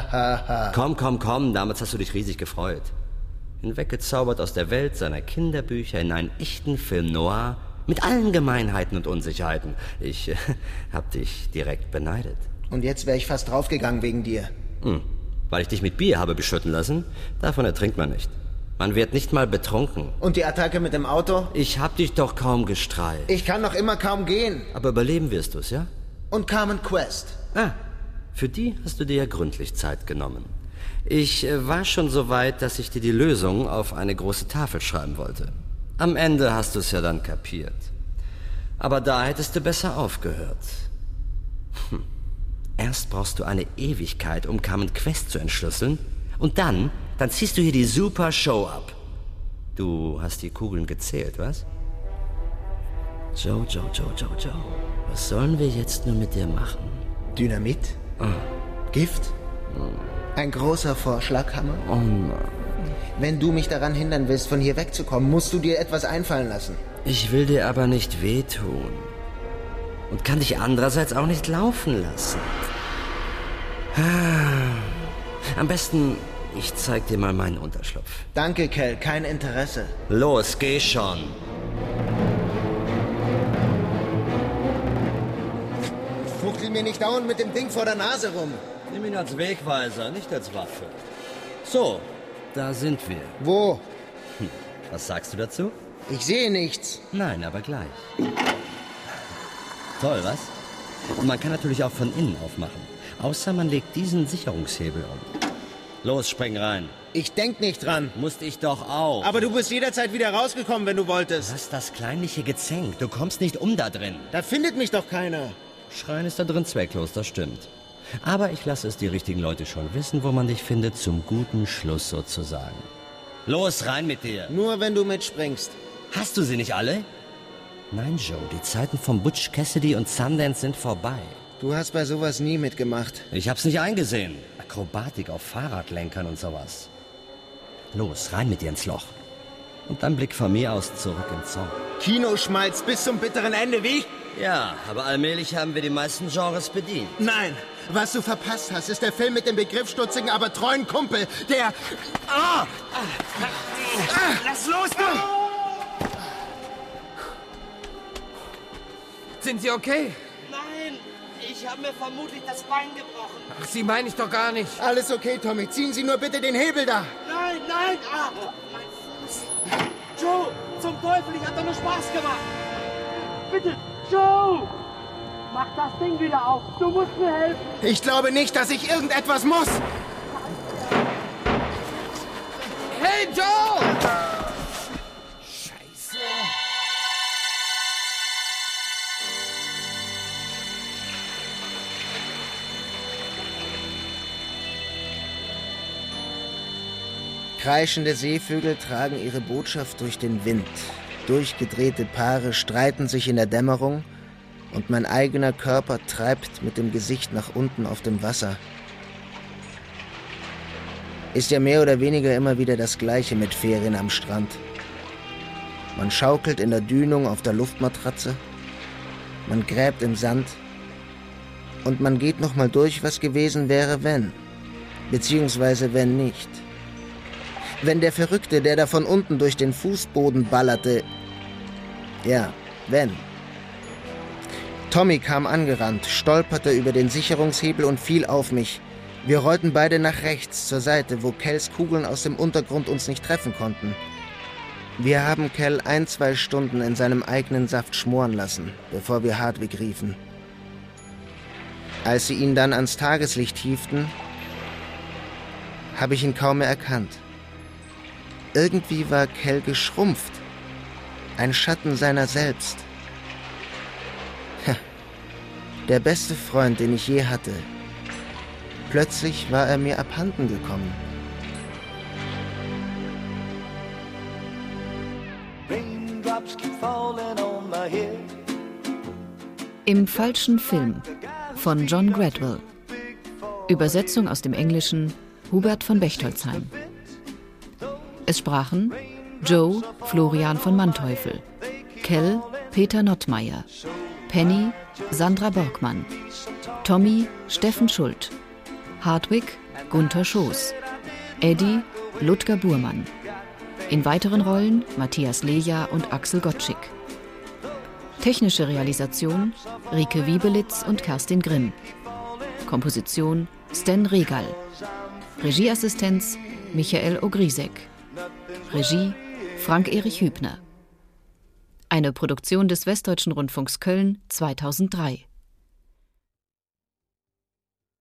Speaker 13: Komm, damals hast du dich riesig gefreut. Hinweggezaubert aus der Welt seiner Kinderbücher in einen echten Film noir mit allen Gemeinheiten und Unsicherheiten. Ich hab dich direkt beneidet.
Speaker 4: Und jetzt wäre ich fast draufgegangen wegen dir.
Speaker 13: Weil ich dich mit Bier habe beschütten lassen? Davon ertrinkt man nicht. Man wird nicht mal betrunken.
Speaker 4: Und die Attacke mit dem Auto?
Speaker 13: Ich hab dich doch kaum gestreift.
Speaker 4: Ich kann noch immer kaum gehen.
Speaker 13: Aber überleben wirst du's, ja?
Speaker 4: Und Carmen Quest.
Speaker 13: Für die hast du dir ja gründlich Zeit genommen. Ich war schon so weit, dass ich dir die Lösung auf eine große Tafel schreiben wollte. Am Ende hast du es ja dann kapiert. Aber da hättest du besser aufgehört. Erst brauchst du eine Ewigkeit, um Carmen Quest zu entschlüsseln. Und dann ziehst du hier die super Show ab. Du hast die Kugeln gezählt, was? Joe. Was sollen wir jetzt nur mit dir machen?
Speaker 4: Dynamit? Gift? Ein großer Vorschlaghammer?
Speaker 13: Oh nein.
Speaker 4: Wenn du mich daran hindern willst, von hier wegzukommen, musst du dir etwas einfallen lassen.
Speaker 13: Ich will dir aber nicht wehtun. Und kann dich andererseits auch nicht laufen lassen. Am besten, ich zeig dir mal meinen Unterschlupf.
Speaker 4: Danke, Cal, kein Interesse.
Speaker 13: Los, geh schon.
Speaker 4: Fuchtel mir nicht dauernd mit dem Ding vor der Nase rum.
Speaker 13: Nimm ihn als Wegweiser, nicht als Waffe. So, da sind wir.
Speaker 4: Wo?
Speaker 13: Was sagst du dazu?
Speaker 4: Ich sehe nichts.
Speaker 13: Nein, aber gleich. Toll, was? Und man kann natürlich auch von innen aufmachen. Außer man legt diesen Sicherungshebel um. Los, spring rein.
Speaker 4: Ich denk nicht dran.
Speaker 13: Musste ich doch auch.
Speaker 4: Aber du bist jederzeit wieder rausgekommen, wenn du wolltest.
Speaker 13: Lass das kleinliche Gezänk. Du kommst nicht um da drin.
Speaker 4: Da findet mich doch keiner.
Speaker 13: Schreien ist da drin zwecklos, das stimmt. Aber ich lasse es die richtigen Leute schon wissen, wo man dich findet, zum guten Schluss sozusagen. Los, rein mit dir.
Speaker 4: Nur wenn du mitspringst.
Speaker 13: Hast du sie nicht alle? Nein, Joe, die Zeiten von Butch Cassidy und Sundance sind vorbei.
Speaker 4: Du hast bei sowas nie mitgemacht.
Speaker 13: Ich hab's nicht eingesehen. Akrobatik auf Fahrradlenkern und sowas. Los, rein mit dir ins Loch. Und dann Blick von mir aus zurück im Song.
Speaker 4: Kinoschmalz bis zum bitteren Ende, wie?
Speaker 13: Ja, aber allmählich haben wir die meisten Genres bedient.
Speaker 4: Nein, was du verpasst hast, ist der Film mit dem begriffsstutzigen, aber treuen Kumpel, der...
Speaker 1: Lass los, du! Sind Sie okay?
Speaker 12: Nein, ich habe mir vermutlich das Bein gebrochen.
Speaker 1: Ach, Sie meine ich doch gar nicht.
Speaker 4: Alles okay, Tommy. Ziehen Sie nur bitte den Hebel da.
Speaker 12: Nein, nein! Ah, mein Fuß. Joe, zum Teufel, ich hab doch nur Spaß gemacht. Bitte, Joe! Mach das Ding wieder auf. Du musst mir helfen.
Speaker 4: Ich glaube nicht, dass ich irgendetwas muss.
Speaker 1: Hey, Joe!
Speaker 4: Scheiße. Kreischende Seevögel tragen ihre Botschaft durch den Wind. Durchgedrehte Paare streiten sich in der Dämmerung und mein eigener Körper treibt mit dem Gesicht nach unten auf dem Wasser. Ist ja mehr oder weniger immer wieder das Gleiche mit Ferien am Strand. Man schaukelt in der Dünung auf der Luftmatratze, man gräbt im Sand und man geht nochmal durch, was gewesen wäre, wenn. Beziehungsweise wenn nicht. Wenn der Verrückte, der da von unten durch den Fußboden ballerte... Ja, wenn. Tommy kam angerannt, stolperte über den Sicherungshebel und fiel auf mich. Wir rollten beide nach rechts, zur Seite, wo Kells Kugeln aus dem Untergrund uns nicht treffen konnten. Wir haben Kell 1-2 Stunden in seinem eigenen Saft schmoren lassen, bevor wir Hardwick riefen. Als sie ihn dann ans Tageslicht hieften, habe ich ihn kaum mehr erkannt. Irgendwie war Kell geschrumpft. Ein Schatten seiner selbst. Der beste Freund, den ich je hatte. Plötzlich war er mir abhanden gekommen.
Speaker 3: Im falschen Film von John Gradwell. Übersetzung aus dem Englischen Hubert von Bechtolzheim. Es sprachen Joe Florian von Manteuffel, Kell Peter Nottmeier, Penny Sandra Borgmann, Tommy Steffen Schult, Hardwick Gunther Schoß, Eddie Ludger Burmann. In weiteren Rollen Matthias Leja und Axel Gottschig. Technische Realisation Rike Wiebelitz und Kerstin Grimm. Komposition Sten Regal. Regieassistenz Michael Ogrisek. Regie Frank-Erich Hübner. Eine Produktion des Westdeutschen Rundfunks Köln 2003.